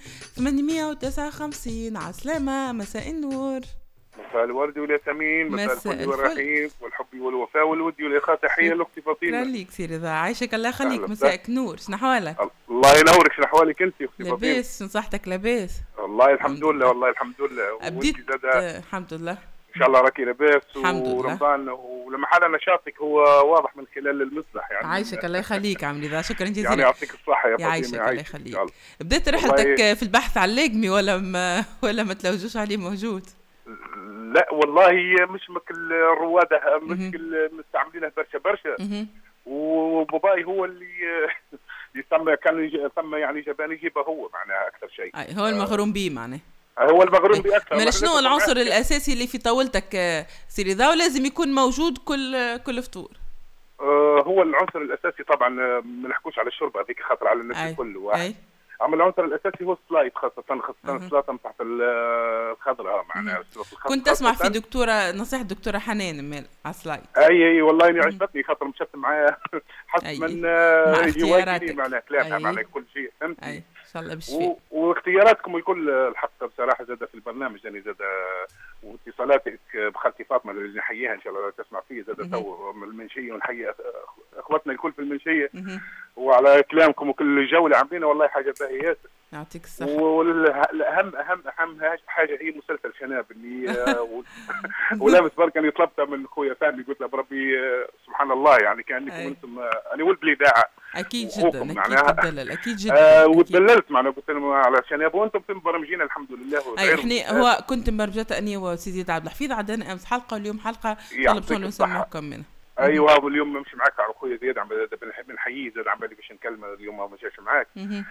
B: 859. عسلامة، مساء النور.
S: مساء الورد والياسمين، مساء الفل والرحيم والحب والوفاء والود والاخاء. تحيه لاختي فاطمه.
B: شكرا لك سيدي رضا، عايشك الله يخليك. مساءك نور، شنو احوالك؟
S: الله ينورك. شنو احوالك انت اختي فاطمه؟
B: لاباس، شنو صحتك؟ لاباس
S: والله الحمد لله. والله الحمد لله.
B: بديت الحمد لله
S: ان شاء الله راكي لاباس
B: الحمد لله.
S: ورمضان ولما حال نشاطك هو واضح من خلال المسرح يعني.
B: عايشك الله يخليك عمي رضا، شكرا جزيلا.
S: يعني يعطيك الصحه يا فاطمه.
B: عايشك الله يخليك. بديت رحلتك في البحث على اللاقمي ولا ما تلوجوش عليه موجود؟
S: لا والله مش مثل الرواد مش مستعملينه برشا وباباي هو اللي يسمى كان يسمى يعني جبان يجيبه هو معناها اكثر شيء.
B: هو المغروم به معناه.
S: هو المغروم به اكثر.
B: ما شنو العنصر الاساسي اللي في طاولتك سيري ذا ولازم يكون موجود كل فطور؟
S: هو العنصر الاساسي طبعا ما نحكوش على الشرب هذيك خاطر على الناس الكل واحد. اما العنصر الاساسي هو السلايد خاصه السلطه نتاع الخضراء معناها.
B: كنت اسمع في دكتوره نصيحه دكتوره حنان مال على السلايد.
S: اي والله اني عجبتني خاطر مشت معايا حسب من
B: اختياراتك
S: معناها كلامها معناها كل شيء فهمت.
B: ان شاء الله بالشفاء.
S: واختياراتكم الكل الحق بصراحه زاد في البرنامج يعني زاد واتصالاتك بخالتي فاطمه اللي نحييها ان شاء الله تسمع فيه زاد تو من المنشيه ونحيي اخواتنا الكل في المنشيه وعلى كلامكم وكل الجو اللي عاملينه والله حاجه باهيه ياسر.
B: يعطيك الصحه.
S: والاهم اهم حاجه هي مسلسل شناب اللي ولابس برك اني طلبتها من خويا فهمي قلت له بربي سبحان الله يعني كانكم انتم انا ولد الاذاعه
B: اكيد جدا اكيد تدلل اكيد جدا
S: وتدللت معنا قلت لهم على شناب وانتم مبرمجين الحمد لله.
B: احنا هو كنت مبرمجات اني وسيدي عبد الحفيظ عندنا امس حلقه واليوم حلقه طلبت منه نسمعكم منها.
S: ايوه واليوم نمشي معاك على خويا زياد عم بنحييه زاد عم بالي باش نكلمه اليوم ما جاش معاك.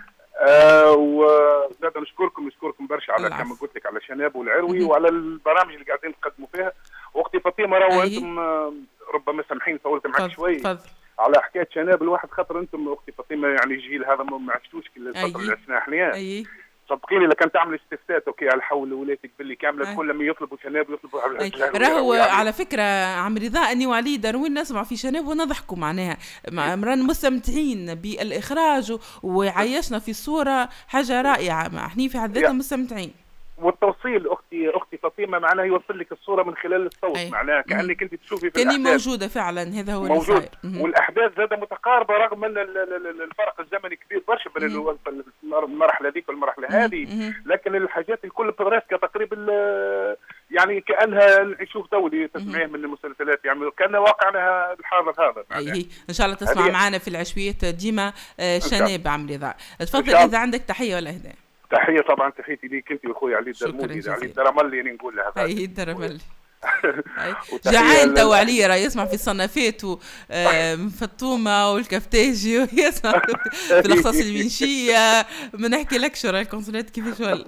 S: وزاد نشكركم برشا على كما قلت لك على شناب والعروي وعلى البرامج اللي قاعدين تقدموا فيها. واختي فاطمه راهو انتم ربما سامحين طولت معك شوي على حكايه شناب الواحد خاطر انتم اختي فاطمه يعني الجيل هذا ما عشتوش كل الفتره اللي عشناها حاليا. صدقيني لو كان تعمل استفتاء اوكي على حول ولاتك باللي كامله كل ما يطلبوا شناب يطلبوا
B: راهو يعني. على فكره عم رضا اني وعلي داروين نسمع في شناب ونضحكوا معناها مران مستمتعين بالاخراج وعيشنا في صوره حاجه رائعه احنا في حد ذاتنا مستمتعين.
S: والتوصيل اختي فاطمه معناها يوصل لك الصوره من خلال الصوت معناها كانك انت تشوفي في
B: كاني موجوده فعلا. هذا هو
S: موجود والاحداث زاده متقاربه رغم ان الفرق الزمني كبير برشا بين المرحله هذيك والمرحله هذه لكن الحاجات الكل براسك تقريبا يعني كانها نشوف دولي تسمعيه من المسلسلات يعني كان واقعنا الحاضر هذا.
B: ان شاء الله تسمع معنا في العشويات ديما شناب عم رضا. تفضل اذا عندك تحيه ولا هدايا.
S: تحيه طبعا تحيتي ليك انت واخويا علي الدرمودي علي الدرملي اللي نقول لها
B: هاي الدرملي جعان تو علي راه يسمع في الصنافات وفطومه والكفتاجي ويسمع في الاخصاص المنشيه ما نحكي لك شو راه الكونسولات كيفاش ولا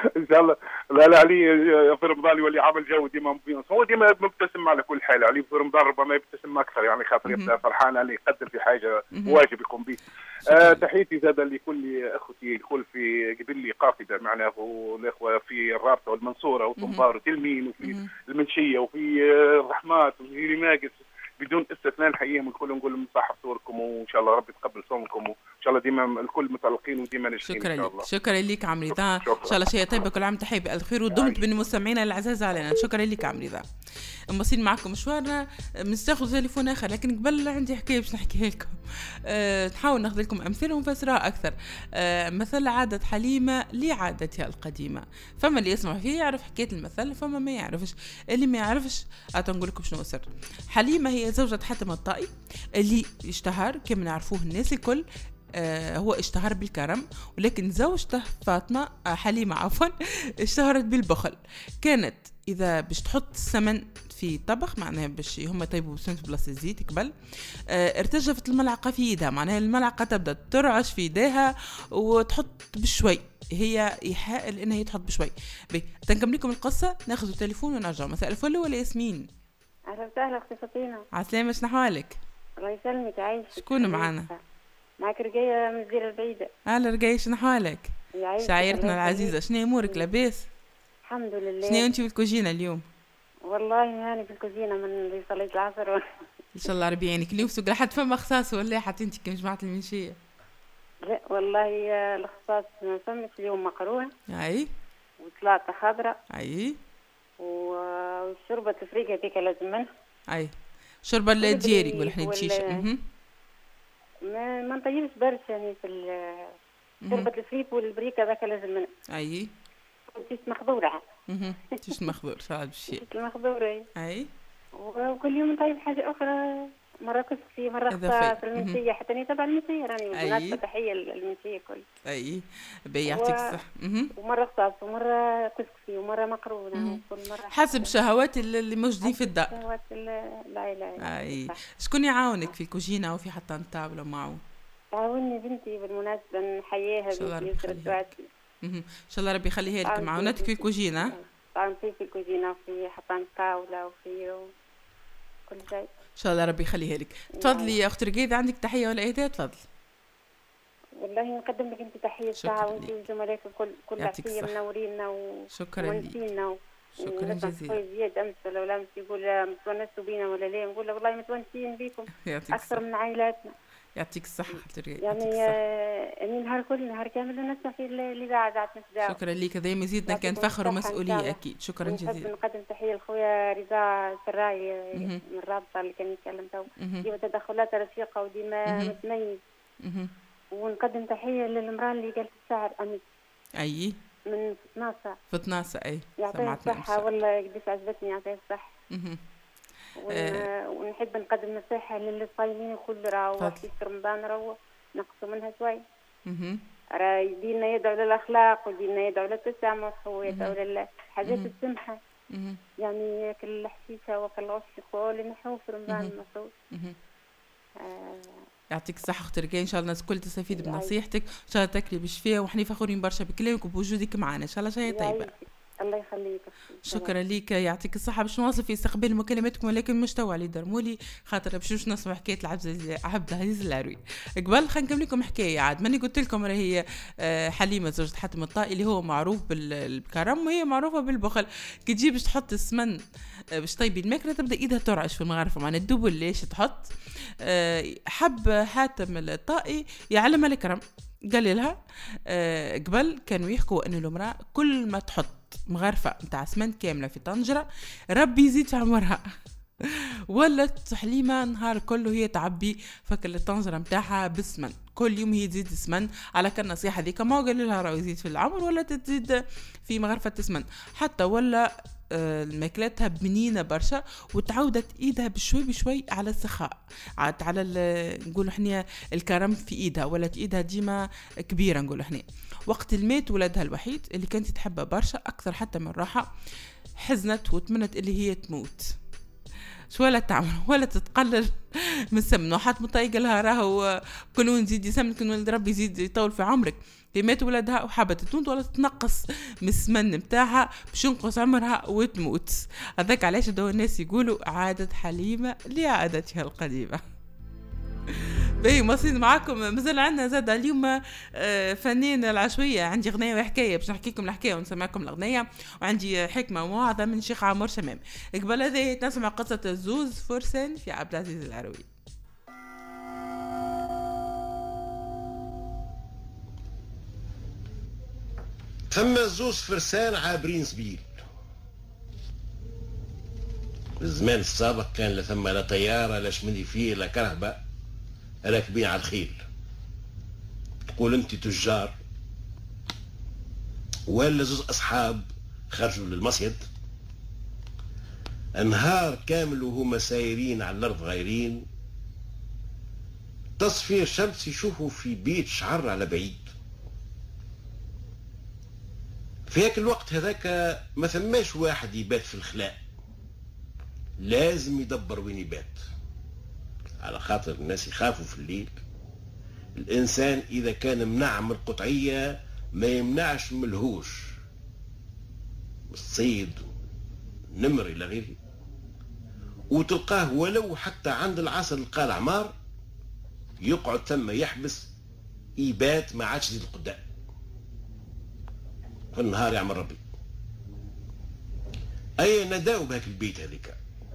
S: ان شاء الله. لا علي في رمضان يولي عامل جو ديما مبينس، هو ديما مبتسم على كل حال. علي في رمضان ربما يبتسم اكثر يعني خاطر يبدا فرحان عليه يقدم في حاجه واجب يقوم به. تحياتي زادا لكل اخوتي الكل في قبل لي قافده معناه والاخوه في الرابطه والمنصوره وطنبار وتلمين وفي المنشيه وفي الرحمات وفي ماقس بدون استثناء نحييهم الكل ونقول لهم صحة صوركم وان شاء الله ربي يتقبل صومكم وان شاء الله ديما الكل متألقين وديما ناجحين ان شاء الله.
B: شكرا لك عم رضا، ان شاء الله شيء طيب، كل عام تحية بألف خير ودمت بالمستمعين العزاز علينا. شكرا لك عم رضا. مواصلين معكم مشوارنا، بنستاخذ تليفون اخر لكن قبل عندي حكايه باش نحكيها لكم. نحاول ناخذ لكم امثله ونفسرها اكثر. مثل عاده حليمه لعادتها القديمه، فما اللي يسمع فيه يعرف حكايه المثل، فما ما يعرفش. اللي ما يعرفش نقول لكم شنو السر. حليمه هي زوجة حاتم الطائي اللي اشتهر كما نعرفوه الناس الكل. هو اشتهر بالكرم، ولكن زوجته فاطمة حليمة عفوا اشتهرت بالبخل. كانت إذا باش تحط السمن في طبخ معناها باش هم يطيبوا بسمن في بلاصة الزيت قبل، ارتجفت الملعقة في يدها، معناها الملعقة تبدأ ترعش في يدها وتحط بشوي، هي يحاول انها يتحط بشوي. تنكمل لكم القصة، ناخذ التليفون ونرجع. مساء الفل ولا ياسمين؟
T: اهلا وسهلا اختي فاطمه.
B: عسلامة، شنو احوالك؟
T: الله يسلمك، عايشك.
B: شكون معنا؟
T: معك رقية من الجزيرة البعيدة.
B: اهلا رقية، شنو احوالك؟ شاعرتنا العزيزة، شنو امورك؟ لاباس؟
T: الحمد لله.
B: شنو انتي في الكوجينة اليوم؟
T: والله يعني في الكوجينة من صلاة العصر
B: ان شاء الله ربي يعينك. اليوم سوق لحد فما خصاص ولا حتى انتي كجماعة المنشية؟
T: لا والله الخصاص ما فمش، اليوم مقروع
B: اي
T: وسلطة خضراء
B: اي
T: وشوربة تفريق هذيك لازم منها.
B: اي شوربة الدياري يقول احنا تشيش.
T: ما نطيبش برشا يعني في شوربة الفريك والبريك هذاك لازم منها.
B: اي
T: تيش مخضورة.
B: تيش مخضور صعب الشيء.
T: تيش مخضورة.
B: اي
T: وكل يوم نطيب حاجة أخرى، مرة كسكسي مرة خصاص المنسية، حتى أنا تبع المنسية راني بالمناسبة تحية للمنسية كل.
B: أي يعطيك الصحة.
T: ومرة خصاص ومرة كسكسي ومرة مقرونة وكل مرة
B: حسب شهوات اللي موجودين في الدار.
T: شهوات العائلة.
B: أي شكون يعاونك في الكوجينة وفي حتى الطاولة معه؟
T: تعاوني بنتي بالمناسبة، نحييها بنتي يسرد دعاتي.
B: إن شاء الله ربي يخليها لك. معاونتك في الكوجينة؟
T: تعاونتي في الكوجينة وفي حتى الطاولة وفي كل شيء.
B: ان شاء الله ربي يخليها لك. تفضلي يا اخت رقيدة، عندك تحيه ولا اهداء؟ تفضل.
T: والله نقدم لك انت تحيه ساعه وانت وزملائك كل عافيه منورينا ومونسينا.
B: شكرا جزيلا.
T: زياد امس ولا امس يقول متونسوا بينا ولا لا، نقول له والله متونسين بيكم اكثر من عائلاتنا.
B: يعطيك الصحة
T: يعني اني نهار كامل نسمع في الاذاعه نتداول.
B: شكرا لك، دائما يزيدنا كان فخر ومسؤوليه اكيد. شكرا جزيلا.
T: نقدم تحيه لخويا رضا سراي من الرابطه اللي كان يتكلم تو، ديما تدخلات رشيقه وديما متميز. ونقدم تحيه للمراه اللي قالت الشعر امس.
B: اي
T: من فطناصه.
B: فطناصه اي.
T: يعطيها الصحه والله قديش عجبتني، يعطيها الصحه. ونحب نقدم نصيحة للصايمين كل راهو في رمضان راهو نقصوا منها شوي. راه ديننا يدعو للأخلاق وديننا يدعو للتسامح ويدعو للحاجات السمحة. يعني كل الحشيشة وكل الغش اللي نحوه في رمضان المفروض.
B: يعطيك الصحة أختي رقية، إن شاء الله الناس الكل تستفيد بنصيحتك، إن شاء الله تاكلي بشفاء، وإحنا فخورين برشا بكلامك وبوجودك معنا، إن شاء الله شيء طيبة.
T: الله يخليك.
B: شكرا ليك، يعطيك الصحة. باش نواصل في استقبال مكالماتكم، ولكن مش تو علي درمولي خاطر باش نسمع حكاية عبد العزيز العروي. قبل خلينا نكمل لكم حكاية عاد ماني قلت لكم راهي حليمة زوجة حاتم الطائي اللي هو معروف بالكرم وهي معروفة بالبخل. كي تجي باش تحط السمن باش طيبي الماكلة تبدا ايدها ترعش في المغرفة، معناها الدبل ليش تحط. حب حاتم الطائي يعلمها الكرم، قال لها قبل كانوا يحكوا انه المرأة كل ما تحط مغرفة متاع سمن كاملة في طنجرة ربي يزيد في عمرها. ولت حليمة نهار كله هي تعبي فكر الطنجرة متاعها بالسمن، كل يوم هي تزيد السمن على كان نصيحة ذيك ما قال لها راه يزيد في العمر ولا تزيد في مغرفة السمن، حتى ولا الماكلاتها بنينة برشا وتعودت ايدها بشوي بشوي على السخاء، عاد على نقولوا احنا الكرم في ايدها، ولات ايدها ديما كبيرة نقولوا احنا. وقت المات ولدها الوحيد اللي كانت تحبها برشا اكثر حتى من راحة، حزنت وتمنت اللي هي تموت. شو ولا تعمل ولا تتقلل من السمن، وحط مطيق لها راهو كل يزيد يسمن كل ولد ربي يزيد يطول في عمرك. مات ولادها وحبت تموت ولا تتنقص من السمن متاعها باش ينقص عمرها وتموت. هذاك علاش دو الناس يقولوا عادة حليمة لعادتها القديمة. باهي مصين معاكم، مازال عندنا زاد اليوم فنان العشوية. عندي غنية وحكاية باش نحكي لكم الحكاية ونسمعكم الغنية، وعندي حكمة وموعظة من شيخ عمر شمام. قبل هذا نسمع قصة الزوز فرسان في عبد العزيز العروي.
U: ثم زوز فرسان عابرين سبيل. الزمان السابق كان لا ثم لا طيارة لا شمني فيه لا كرهبة، راكبين على الخيل. تقول انت تجار ولا زوز اصحاب خرجوا للمصيد، نهار كامل وهما سايرين على الارض غايرين، تصفير الشمس يشوفوا في بيت شعر على بعيد. في هاك الوقت هذاك ما ثماش واحد يبات في الخلاء، لازم يدبر وين يبات، على خاطر الناس يخافوا في الليل. الإنسان إذا كان منع من القطعية ما يمنعش من الهوش، الصيد نمر إلى غيره، وتلقاه ولو حتى عند العصر لقى العمار يقعد ثم يحبس يبات ما عادش يزيد القدام، في النهار يعمل ربي. أي نداو بهاك البيت هذيك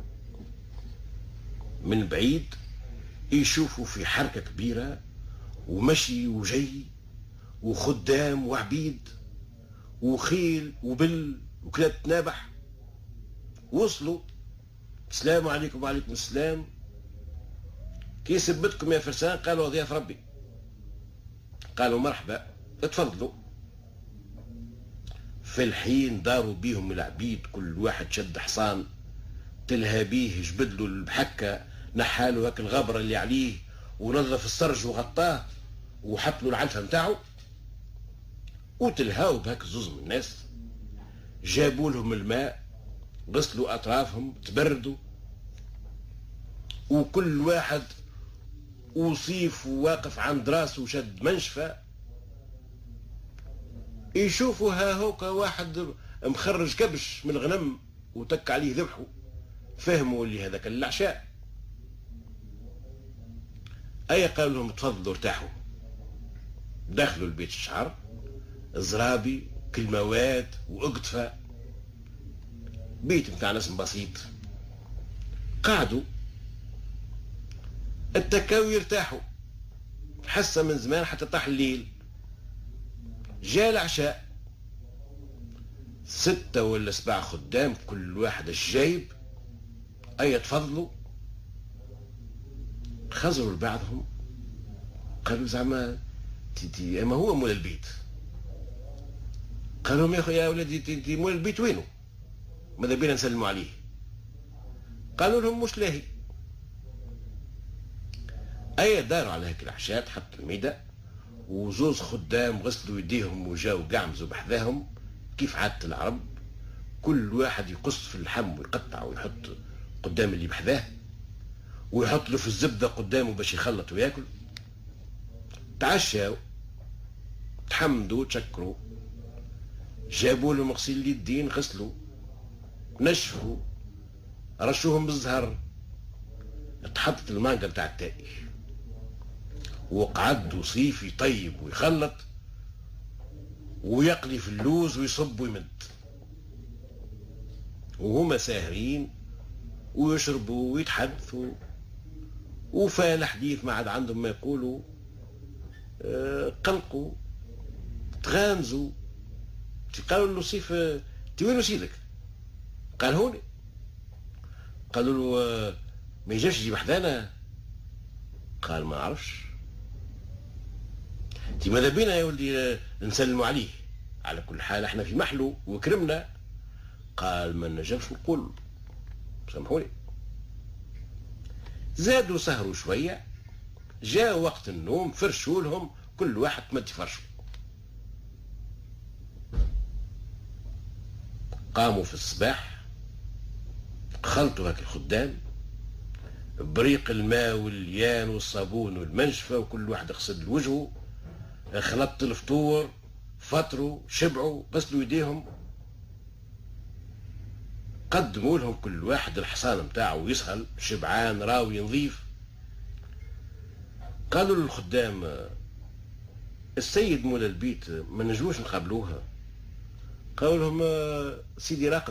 U: من بعيد يشوفوا في حركة كبيرة ومشي وجي وخدام وعبيد وخيل وبل وكلاب تنابح. وصلوا السلام عليكم وعليكم السلام، كي سبتكم يا فرسان؟ قالوا ضياف ربي. قالوا مرحبا اتفضلوا. في الحين داروا بيهم العبيد، كل واحد شد حصان تلهى بيه، جبدلوا البحكة، نحالوا هاك الغبرة اللي عليه ونظف السرج وغطاه وحطلوا العنفة متاعه، وتلهاوا بهاك الزوز من الناس. جابوا لهم الماء، غسلوا أطرافهم، تبردوا، وكل واحد وصيف واقف عند راسه وشد منشفة. يشوفوا ها هوكا واحد مخرج كبش من الغنم وتك عليه ذبحه، فهموا اللي هذاك العشاء. أي قالوا لهم تفضلوا ارتاحوا. دخلوا البيت الشعر، زرابي كلموات وأقطفة، بيت متاع ناس بسيط. قعدوا اتكاو يرتاحوا، حسه من زمان حتى طاح الليل. جاء العشاء، 6 ولا 7 خدام كل واحد الجايب. أي تفضلوا. خزروا لبعضهم قالوا زعما اما هو مول البيت. قالوا يا ولدي انت مول البيت وينه؟ ماذا بينا نسلموا عليه؟ قالوا لهم مش لاهي. أي داروا على هيك العشاء، حطوا الميدة وزوز خدام غسلوا يديهم وجاوا قعمزوا بحذاهم كيف عادة العرب. كل واحد يقص في اللحم ويقطع ويحط قدام اللي بحذاه، ويحط له في الزبدة قدامه باش يخلط وياكل. تعشاو، تحمدوا، تشكروا، جابوا له مغسيل اليدين، غسلوا، نشفوا، رشوهم بالزهر، تحطت المانجا بتاع التائي، وقعد وصيف يطيب ويخلط ويقلي في اللوز ويصب ويمد، وهما ساهرين ويشربوا ويتحدثوا، وفال حديث ما عاد عندهم ما يقولوا. قلقوا، تغامزوا. قالوا له صيف وين سيدك؟ قال هوني. قالوا له ما يجيش يجيب حدانا؟ قال ما نعرفش. انت ماذا بينا يا ولدي نسلموا عليه؟ على كل حال احنا في محلو وكرمنا. قال ما نجمش نقول، سامحوني. زادوا سهروا شويه، جاء وقت النوم، فرشوا لهم كل واحد مد فرشه. قاموا في الصباح، خلطوا هاك الخدام، بريق الماء والليان والصابون والمنشفة، وكل واحد غسل وجهه، خلطت الفطور، فطروا، شبعوا، غسلوا يديهم، قدموا لهم كل واحد الحصان متاعه يسهل شبعان راوي نظيف. قالوا للخدام السيد مولا البيت ما نجوش نقابلوها. قالوا لهم سيدي راقد،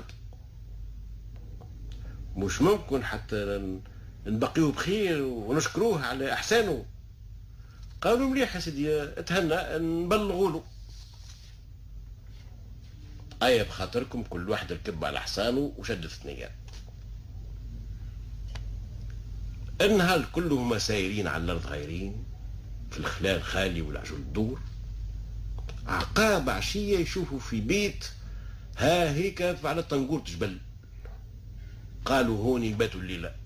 U: مش ممكن حتى نبقيوه بخير ونشكروه على احسانه. قالوا مليح يا سيدي اتهنى نبلغوا له. ايا بخاطركم كل واحد ركب على حصانه وشد ثنيات. النهار كله هما سايرين على الارض غايرين في الخلال خالي والعجول الدور. عقاب عشية يشوفوا في بيت ها هيك على طنقورة جبل. قالوا هون يباتوا الليلة.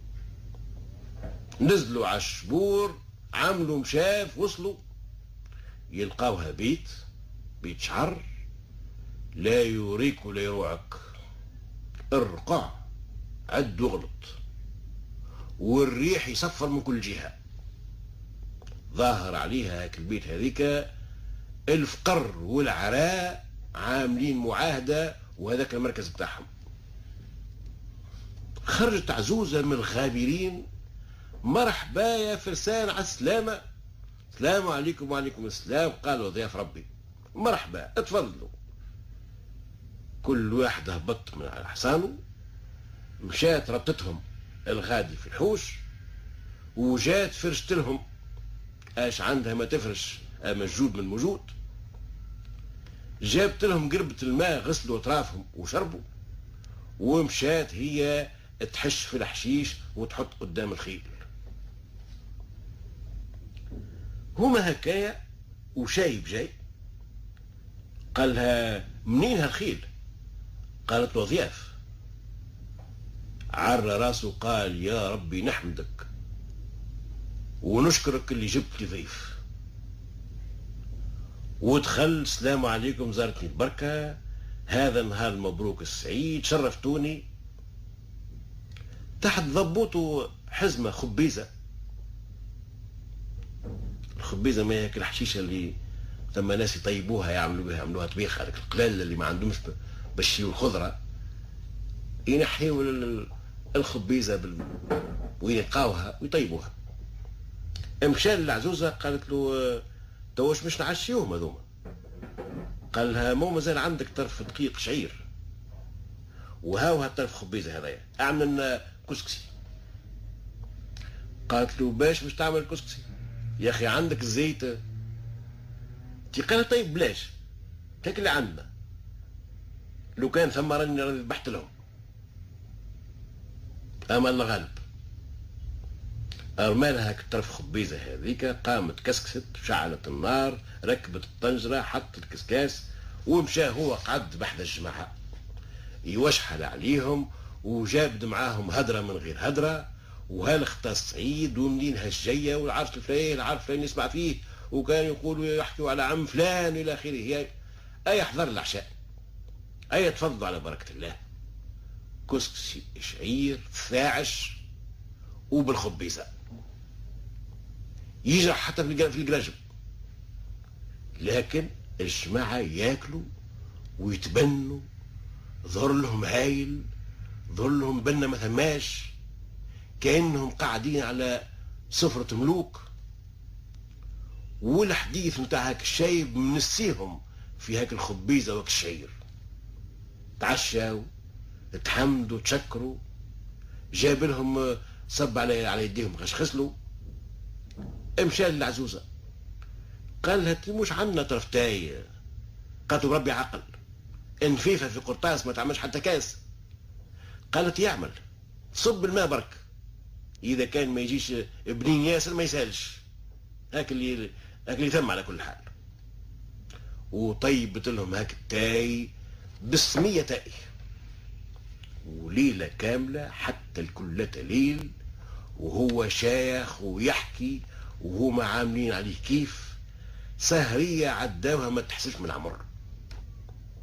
U: نزلوا على الشبور، عملوا مشاف، وصلوا يلقاوها بيت شعر لا يوريك ولا يروعك، ارقع عد وغلط، والريح يصفر من كل جهة. ظاهر عليها هاك البيت هذيك الفقر والعراء عاملين معاهدة وهذاك المركز بتاعهم. خرجت عزوزة من الغابرين، مرحبا يا فرسان على السلامة. السلام عليكم. وعليكم السلام. قالوا ضياف ربي مرحبا اتفضلوا. كل واحد هبط من على حصانه، مشات ربطتهم الغادي في الحوش، وجات فرشت لهم اش عندها ما تفرش موجود من موجود. جابت لهم قربة الماء غسلوا اطرافهم وشربوا، ومشات هي تحش في الحشيش وتحط قدام الخيل. هما هكايا وشايب جاي. قالها منين هالخيل؟ قالت له ضياف. عر راسه قال يا ربي نحمدك ونشكرك اللي جبت لي ضيف. ودخل السلام عليكم زارتني البركة، هذا نهار مبروك السعيد، شرفتوني. تحت ضبوطه حزمة خبيزة. الخبيزة ما هيك الحشيشة اللي ثم ناس يطيبوها يعملوها طبيخة، هذيك القلال اللي ما عندهمش بشيو الخضرة ينحيوا الخبيزة وين يلقاوها ويطيبوها. مشى للعزوزة قالت له توش مش نعشيوهم هذوما. قال لها مو مازال عندك طرف دقيق شعير وهاو هالطرف خبيزة هذايا، اعمل لنا كسكسي. قالت له باش مش تعمل كسكسي يا اخي عندك الزيت؟ قال طيب بلاش هيك اللي عندنا، لو كان ثم راني ذبحت لهم. اما الله غالب. ارمالها هاك الطرف خبيزه هذيك، قامت كسكست، شعلت النار، ركبت الطنجره، حطت الكسكاس، ومشى هو قعد بحذا الجماعه يوشحل عليهم، وجاب معاهم هدره من غير هدره، وهالخطا سعيد ومنين هالجيه والعرس الفلاني العرس الفلاني يسمع فيه، وكانوا يقولوا يحكوا على عم فلان الى اخره. اي احضر العشاء، اي تفضلوا على بركه الله. كسكسي شعير ثاعش وبالخبيزه يجرح حتى في القراجم. لكن الجماعه ياكلوا ويتبنوا، ظهر لهم هايل، ظهر لهم بنا ما ثماش، كانهم قاعدين على سفره ملوك. والحديث نتاع هاك الشايب منسيهم في هاك الخبيزه وهاك الشعير. تعشاو تحمدوا تشكروا، جاب لهم صب على يديهم غسلوا. مشى للعزوزه قال لها مش عندنا طرفتاي. قالت بربي عقل، انفيفه في قرطاس ما تعملش حتى كاس. قالت يعمل، صب الماء برك، اذا كان ما يجيش بنين ياسر ما يسالش. هاك اللي ثم على كل حال. وطيبت لهم هاك التاي بالسمية تاي، وليلة كاملة حتى الكلة ليل، وهو شايخ ويحكي وهما عاملين عليه كيف. سهرية عداوها ما تحسش من عمر.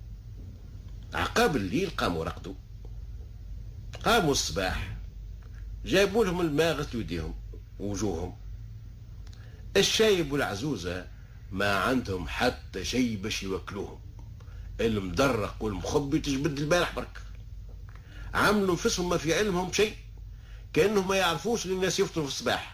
U: عقاب الليل قاموا رقدوا. قاموا الصباح جايبوا لهم الماء غسلوا يديهم ووجوههم. الشايب والعزوزة ما عندهم حتى شيء باش يوكلوهم، المدرق والمخبي تجبد البارح برك. عملوا نفسهم ما في علمهم شيء، كأنهم ما يعرفوش ان الناس يفطروا في الصباح،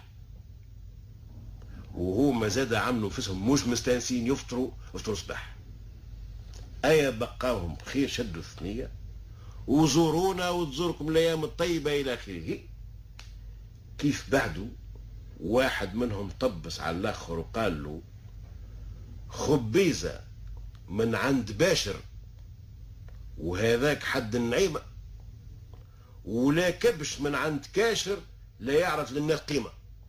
U: وهو ما زاد عملوا نفسهم مش مستانسين يفطروا الصباح. ايا بقاهم خير، شدوا الثنية وزورونا وتزوركم الايام الطيبة الى اخره. كيف بعدوا واحد منهم طبس على الاخر وقال له خبيزة من عند باشر، وهذاك حد النعيمة، ولا كبش من عند كاشر لا يعرف للناس قيمة.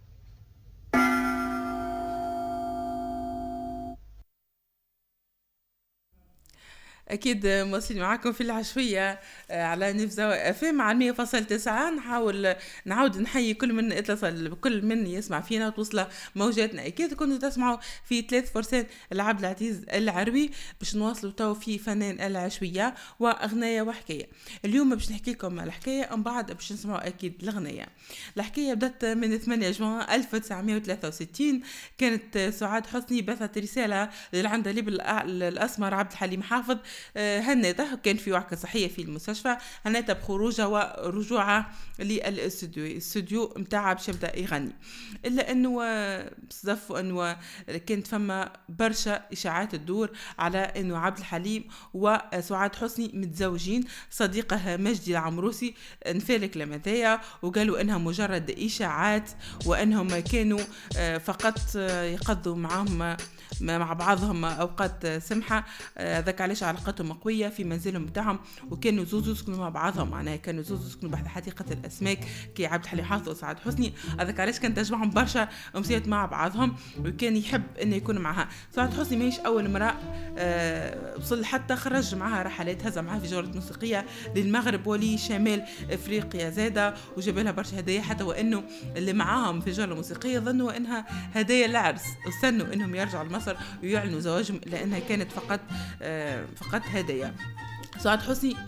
B: أكيد مواصلين معاكم في العشوية على نفزة FM على 100.9. نحاول نعاود نحيي كل من اتصل، كل من يسمع فينا وتوصل موجاتنا. أكيد كنتوا تسمعوا في 3% العبد العزيز العروي باش نواصلوا تو في فنان العشوية وأغنية وحكاية. اليوم باش نحكي لكم الحكاية، من بعد باش نسمعوا أكيد الأغنية. الحكاية بدأت من 8 جوان 1963. كانت سعاد حسني بثت رسالة للعندليب الأسمر عبد الحليم حافظ هنته، كان في وعكة صحية في المستشفى، هنته بخروجه ورجوعه للاستوديو متاعه باش يبدا يغني. الا انه صدفوا انه كانت فما برشا اشاعات تدور على انه عبد الحليم وسعاد حسني متزوجين. صديقه مجدي العمروسي نفالك لمثايا وقالوا انها مجرد اشاعات، وانهم كانوا فقط يقضوا مع بعضهم اوقات سمحه. ذاك علاش علاقتهم قويه في منزلهم بتاعهم، وكانوا زوز يسكنوا مع بعضهم، معناها كانوا زوز يسكنوا بحد حديقه الاسماك كي عبد الحليم حافظ وسعاد حسني. هذاك علاش كانت تجمعهم برشا امسيات مع بعضهم، وكان يحب انه يكون معها. سعاد حسني ماهيش اول مره وصل، حتى خرج معها رحلات، هز معها في جولات موسيقيه للمغرب ولشمال افريقيا زاده، وجاب لها برشا هدايا، حتى وانه اللي معاهم في جوله موسيقيه ظنوا انها هدايا العرس، واستنوا انهم يرجعوا لمصر ويعلنوا زواجهم، لانها كانت فقط هدايا. سعاد حسني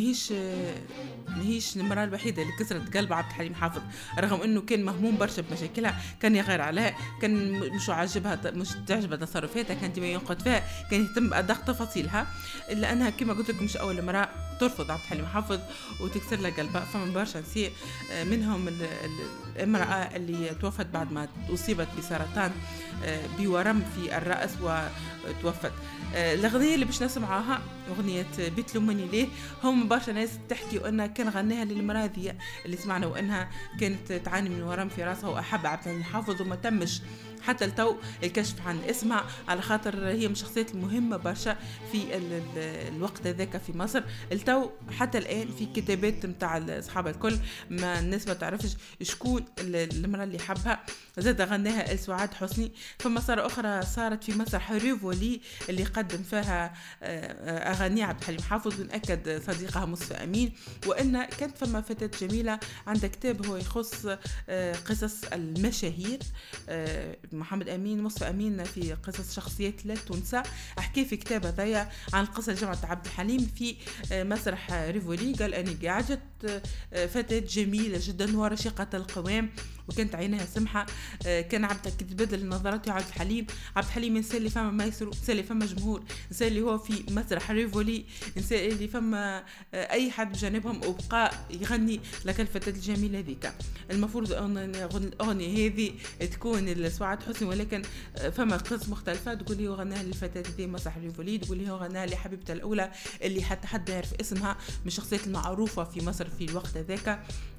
B: ماهيش المرأة الوحيدة اللي كسرت قلب عبد الحليم حافظ، رغم انه كان مهموم برشا بمشاكلها، كان يغير عليها، كان مش عاجبها، مش تعجبها تصرفاتها، كان ديما ينقد فيها، كان يهتم بأدق تفاصيلها، الا انها كما قلت لكم مش اول مرأة ترفض عبد الحليم حافظ وتكسر له قلبها. فمن برشا نساء، منهم الامرأة اللي توفت بعد ما أصيبت بسرطان بورم في الرأس وتوفت. الأغنية اللي باش نسمعها أغنية بتلومني ليه. هم برشا ناس تحكي أنها كان غناها للمرأة ذي اللي سمعنا، وأنها كانت تعاني من ورم في رأسها، وأحب عبد الحليم حافظ وما تمش حتى التو الكشف عن اسمها، على خاطر هي من الشخصيات المهمة برشا في الوقت ذاك في مصر. التو حتى الآن في كتابات متاع أصحاب الكل ما الناس ما تعرفش شكون المرأة اللي حبها. زاد غناها سعاد حسني. فمسار أخرى صارت في مسرح ريفولي اللي قدم فيها أغاني عبد الحليم حافظ، ونأكد صديقها مصطفى أمين وأن كانت فما فتاة جميلة عندها كتاب هو يخص قصص المشاهير. محمد أمين مصطفى أمين في قصص شخصيات لا تنسى، أحكي في كتاب هذايا عن قصة جامعة عبد الحليم في مسرح ريفولي. قال أني قاعدت فتاة جميلة جدا ورشيقة القوام، وكانت عينها سمحة. كان عبد تبدل نظراتي عبد الحليم. عبد الحليم إنسان اللي فما مايسترو، إنسان اللي فما جمهور، إنسان اللي هو في مسرح ريفولي، إنسان اللي فما أي حد بجانبهم وبقى يغني لك الفتاة الجميلة ذيك. المفروض الأغنية هذه تكون لسعاد حسني، ولكن فما قصص مختلفة تقول لي غناها للفتاة ذي مسرح ريفولي، تقول لي غناها لحبيبتها الأولى اللي حتى حد يعرف اسمها، من الشخصيات المعروفة في مصر في الوقت ذاك،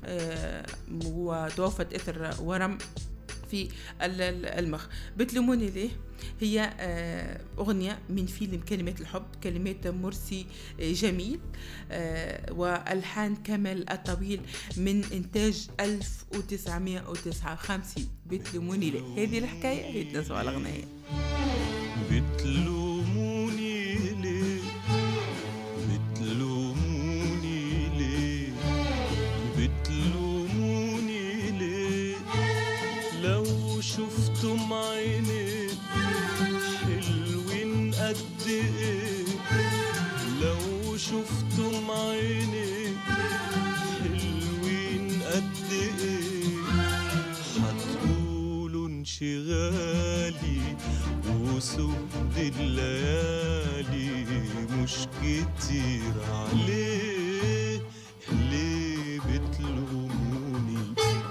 B: وتوفت إثر ورم في المخ. بتلوموني ليه هي أغنية من فيلم كلمات الحب، كلمات مرسي جميل وألحان كمال الطويل من إنتاج 1959. بتلوموني ليه، هذه الحكاية، هذه نسمع الأغنية.
D: بتلوموني ليه، بتلوموني ليه، بتلوموني ليه، لو شفتم عيني حلوين قد ايه، لو شفتم عيني حلوين قد ايه، وسود الليالي مش كتير عليه، ليه بتلوموني؟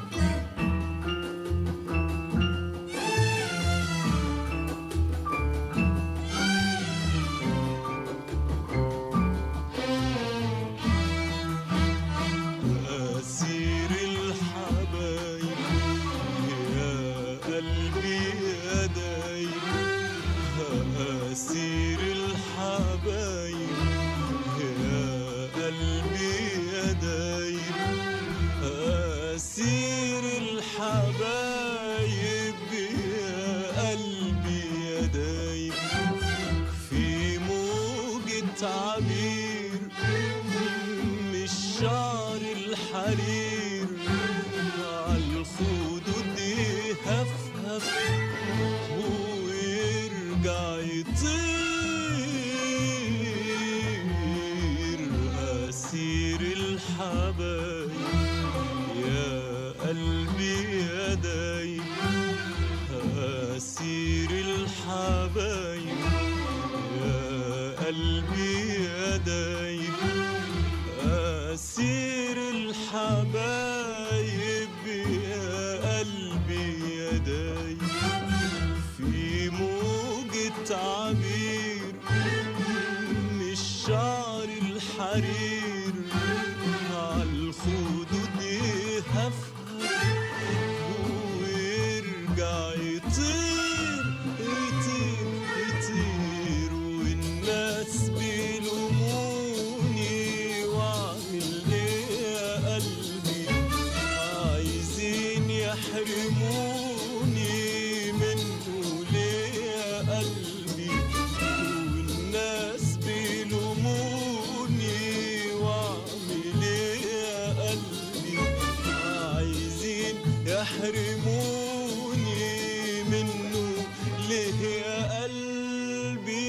D: أسير الحبايب يا قلبي يا دايب، أسير الحبايب يا قلبي يا دايب، أسير الحبايب يا قلبي يا دايب، في موجة عبير مش شعر الحرير، عالخدود يهفهف ويرجع يطير. أسير الحبايب يا قلبي يا دايب، أسير الحبايب يا قلبي يا دايب، أسير الحبايب يا قلبي يا دايب، في موجة عبير مش شعر الحرير، عالخدود يهفهف ويرجع يطير يطير يطير. والناس بيلوموني واعمل ايه يا قلبي، عايزين يحرموني منه ليه يا قلبي. والناس بيلوموني واعمل ايه يا قلبي، عايزين يحرموني منه ليه يا قلبي.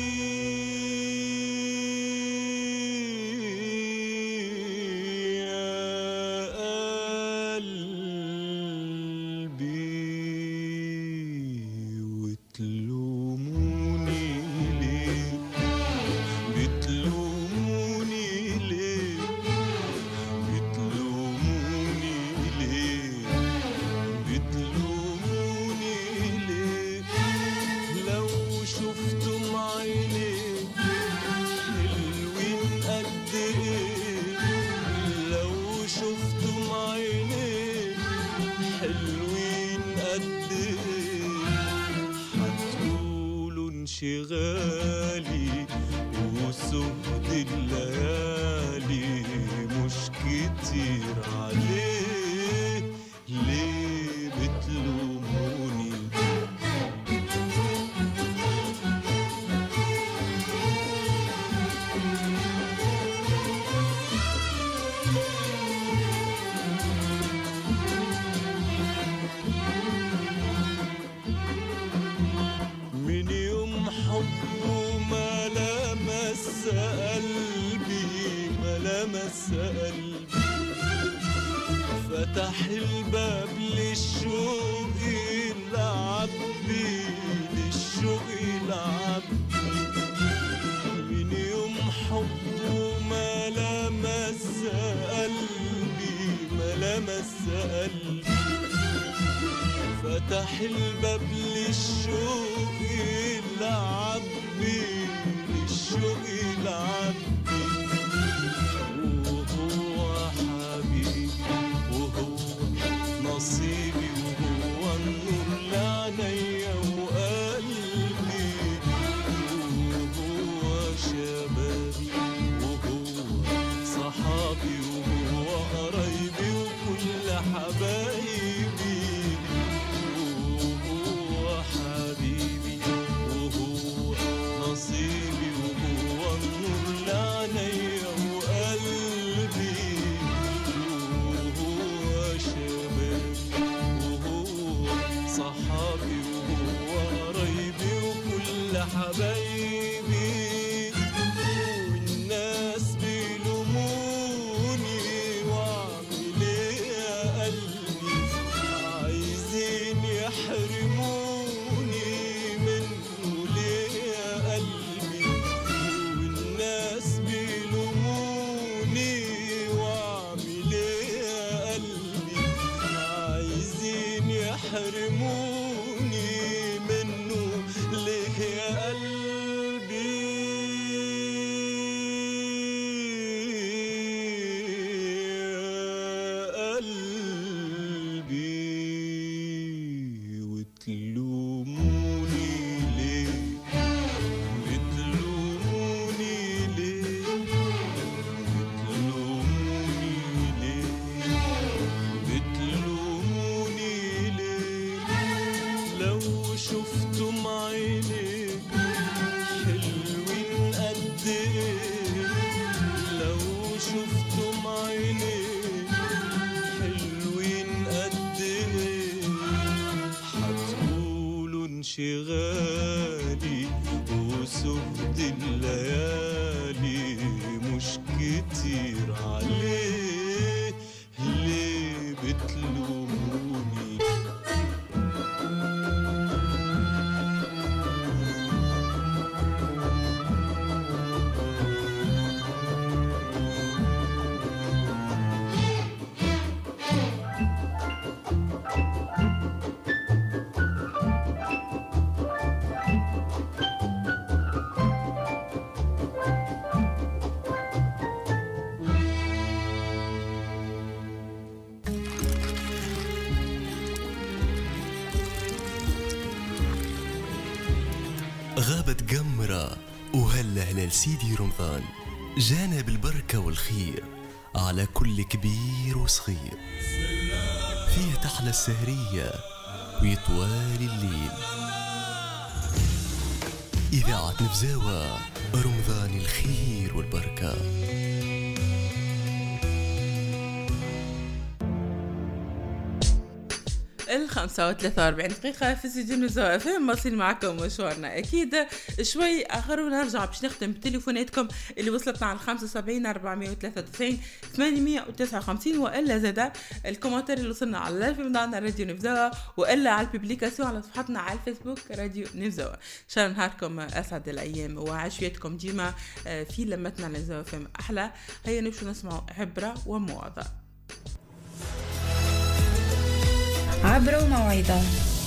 D: بتلوموني ليه؟ بتلوموني ليه؟ بتلوموني ليه؟ بتلوموني ليه؟ لو شفتم عينيك حلوين قد ايه، لو شفتم عينيك حلوين قد ايه، هتقولوا انشغالي وسهد الليالي مش كتير عليه، ليه بتلوموني؟ من يوم حبه ما لمس قلبي، ما لمس قلبي، فتح الباب للشوق العبي، للشوق العبي. من يوم حبه ما لمس قلبي، ما لمس قلبي، فتح الباب للشوق العبي، للشوق العبي. وهو حبيبي وهو نصيبي وهو النور لعينيا وقلبي، وهو شبابي وهو صحابي وهو قرايبي وكل حبايبي، وهو حبيبي وهو نصيبي وهو حرموني منه ليه يا قلبي يا قلبي وتلوموني ليه بتلوموني ليه بتلوموني ليه لو شفتم عيني حلوين قد ايه لو شفتم عيني حلوين قد ايه حتقولوا انشغالي وسهد الليالي مش كتير عليه ليه بتلوموني
E: غابت قمرة وهلا هلال سيدي رمضان جانا بالبركة والخير على كل كبير وصغير فيه تحلى السهرية ويطوال الليل إذاعة نفزاوة رمضان الخير والبركة.
B: 45 دقيقة في استديو نزوة فهم واصل معكم مشوارنا أكيد شوي آخر ونرجع باش نختم بتليفوناتكم اللي وصلتنا على 75 493 859 وإلا زاد الكومنتار اللي وصلنا على اللايف مدعنا راديو نفزوة وإلا على الببليكاسيون على صفحتنا على الفيسبوك راديو نفزوة. إن شاء الله نهاركم أسعد الأيام وعشيتكم ديما في لمتنا نزوة فهم أحلى. هيا نمشوا نسمعوا عبرة وموعظة.
C: عبرة وموعظة.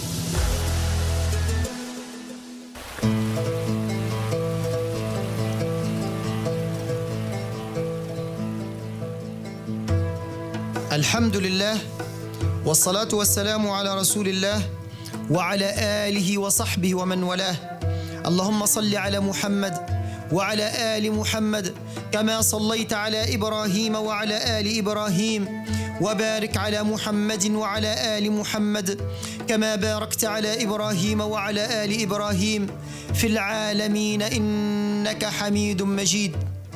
V: الحمد لله والصلاة والسلام على رسول الله وعلى آله وصحبه ومن والاه. اللهم صل على محمد وعلى آل محمد كما صليت على إبراهيم وعلى آل إبراهيم وبارك على محمد وعلى آل محمد كما باركت على إبراهيم وعلى آل إبراهيم في العالمين إنك حميد مجيد.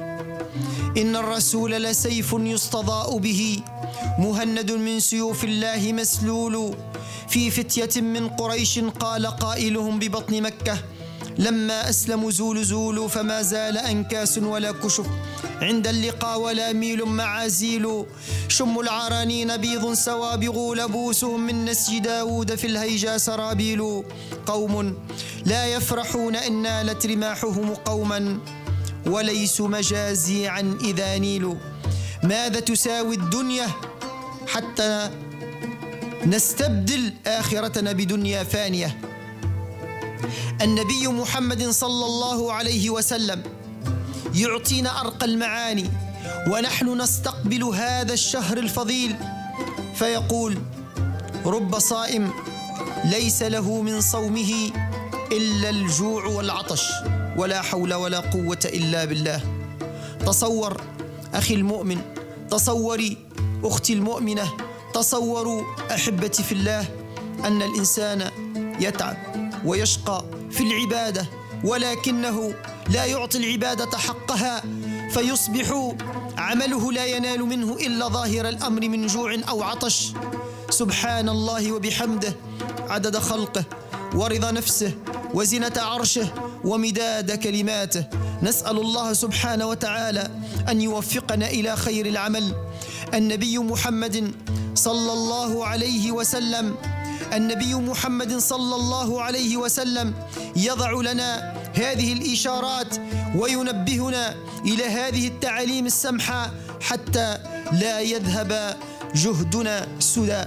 V: إن الرسول لسيف يستضاء به مهند من سيوف الله مسلول في فتية من قريش قال قائلهم ببطن مكة لما أسلموا زول فما زال أنكاس ولا كشف عند اللقاء ولا ميل معازيل شم العرانين بيض سوابغ لبوسهم من نسج داود في الهيجا سرابيل قوم لا يفرحون إن نالت رماحهم قوما وليسوا مجازيعا إذا نيلوا. ماذا تساوي الدنيا حتى نستبدل آخرتنا بدنيا فانية؟ النبي محمد صلى الله عليه وسلم يعطينا أرقى المعاني ونحن نستقبل هذا الشهر الفضيل فيقول رب صائم ليس له من صومه إلا الجوع والعطش ولا حول ولا قوة إلا بالله. تصور أخي المؤمن، تصوري أختي المؤمنة، تصوروا أحبتي في الله أن الإنسان يتعب ويشقى في العبادة ولكنه لا يعطي العبادة حقها فيصبح عمله لا ينال منه إلا ظاهر الأمر من جوع أو عطش. سبحان الله وبحمده عدد خلقه ورضا نفسه وزنة عرشه ومداد كلماته. نسأل الله سبحانه وتعالى أن يوفقنا إلى خير العمل. النبي محمد صلى الله عليه وسلم النبي محمد صلى الله عليه وسلم يضع لنا هذه الإشارات وينبهنا إلى هذه التعاليم السمحة حتى لا يذهب جهدنا سدى.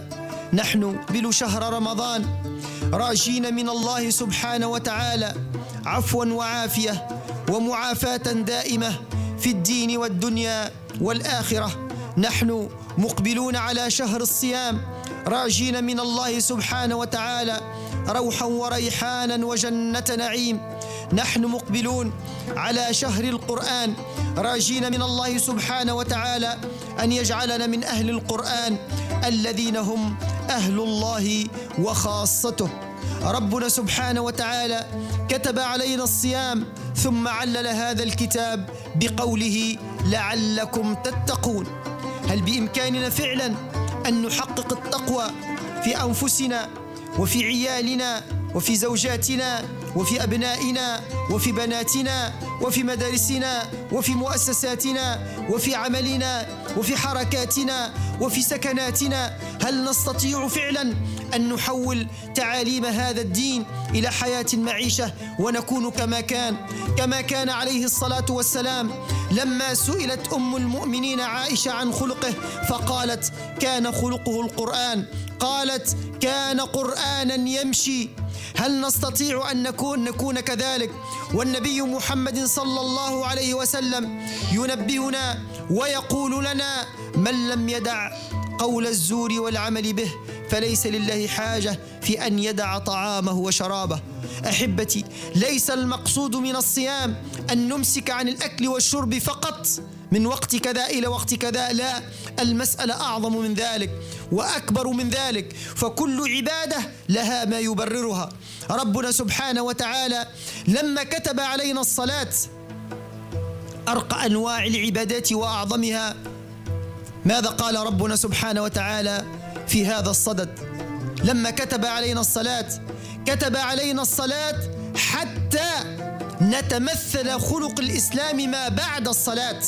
V: نحن بلو شهر رمضان راجين من الله سبحانه وتعالى عفوا وعافية ومعافاة دائمة في الدين والدنيا والآخرة. نحن مقبلون على شهر الصيام راجين من الله سبحانه وتعالى روحا وريحانا وجنة نعيم. نحن مقبلون على شهر القرآن راجين من الله سبحانه وتعالى أن يجعلنا من أهل القرآن الذين هم أهل الله وخاصته. ربنا سبحانه وتعالى كتب علينا الصيام ثم علل هذا الكتاب بقوله لعلكم تتقون. هل بإمكاننا فعلا أن نحقق التقوى في أنفسنا وفي عيالنا وفي زوجاتنا وفي أبنائنا وفي بناتنا وفي مدارسنا وفي مؤسساتنا وفي عملنا وفي حركاتنا وفي سكناتنا؟ هل نستطيع فعلا أن نحول تعاليم هذا الدين إلى حياة معيشة ونكون كما كان عليه الصلاة والسلام لما سئلت أم المؤمنين عائشة عن خلقه فقالت كان خلقه القرآن، قالت كان قرآنا يمشي. هل نستطيع أن نكون كذلك؟ والنبي محمد صلى الله عليه وسلم ينبهنا ويقول لنا من لم يدع قول الزور والعمل به فليس لله حاجة في أن يدع طعامه وشرابه. أحبتي، ليس المقصود من الصيام أن نمسك عن الأكل والشرب فقط من وقت كذا إلى وقت كذا، لا، المسألة أعظم من ذلك وأكبر من ذلك، فكل عبادة لها ما يبررها. ربنا سبحانه وتعالى لما كتب علينا الصلاة أرقى أنواع العبادات وأعظمها، ماذا قال ربنا سبحانه وتعالى في هذا الصدد؟ لما كتب علينا الصلاة كتب علينا الصلاة حتى نتمثل خلق الإسلام ما بعد الصلاة،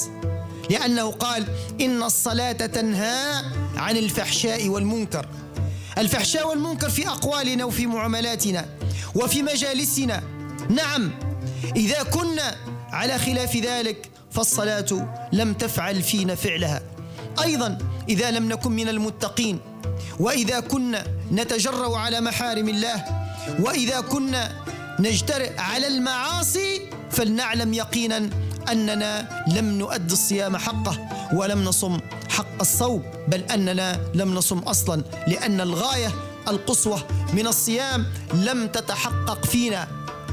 V: لأنه قال إن الصلاة تنهى عن الفحشاء والمنكر. الفحشاء والمنكر في أقوالنا وفي معاملاتنا وفي مجالسنا. نعم، إذا كنا على خلاف ذلك فالصلاة لم تفعل فينا فعلها. أيضا إذا لم نكن من المتقين، وإذا كنا نتجرأ على محارم الله، وإذا كنا نجترئ على المعاصي، فلنعلم يقينا أننا لم نؤدي الصيام حقه ولم نصم حق الصوم، بل أننا لم نصم أصلا، لأن الغاية القصوى من الصيام لم تتحقق فينا.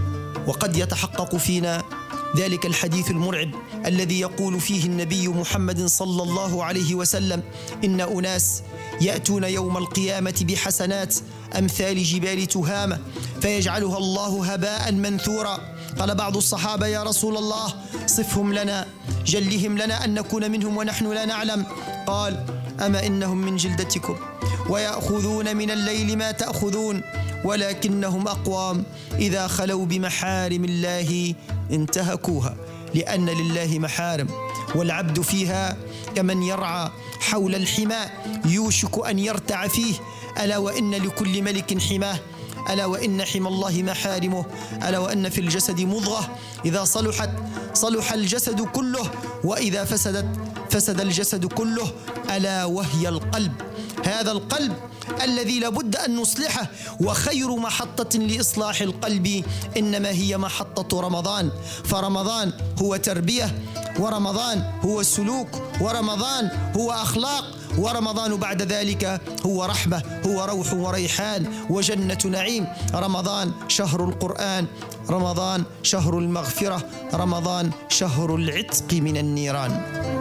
V: وقد يتحقق فينا ذلك الحديث المرعب الذي يقول فيه النبي محمد صلى الله عليه وسلم إن أناس يأتون يوم القيامة بحسنات أمثال جبال تهامة فيجعلها الله هباء منثورا. قال بعض الصحابة يا رسول الله صفهم لنا، جلهم لنا أن نكون منهم ونحن لا نعلم. قال أما إنهم من جلدتكم ويأخذون من الليل ما تأخذون، ولكنهم أقوام إذا خلوا بمحارم الله انتهكوها، لأن لله محارم والعبد فيها كمن يرعى حول الحمى يوشك أن يرتع فيه. ألا وإن لكل ملك حماه، ألا وإن حمى الله محارمه، ألا وإن في الجسد مضغة إذا صلحت صلح الجسد كله، وإذا فسدت فسد الجسد كله، ألا وهي القلب. هذا القلب الذي لابد أن نصلحه، وخير محطة لإصلاح القلب إنما هي محطة رمضان. فرمضان هو تربية، ورمضان هو سلوك، ورمضان هو أخلاق، ورمضان بعد ذلك هو رحمة، هو روح وريحان وجنة نعيم. رمضان شهر القرآن، رمضان شهر المغفرة، رمضان شهر العتق من النيران.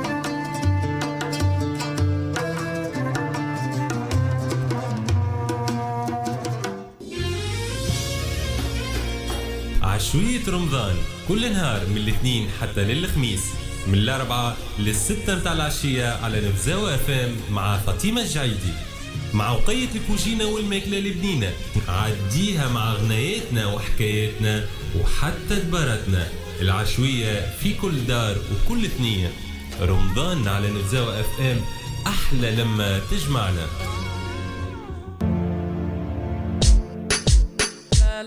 A: عشوية رمضان كل نهار من الاثنين حتى للخميس من الأربعة للستة متاع العشية على نفزاوة FM مع فاطمة الجعيدي، مع وقية الكوجينة والماكلة البنينة. عديها مع غناياتنا وحكاياتنا وحتى دباراتنا. العشوية في كل دار وكل اثنين. رمضان على نفزاوة FM أحلى لما تجمعنا.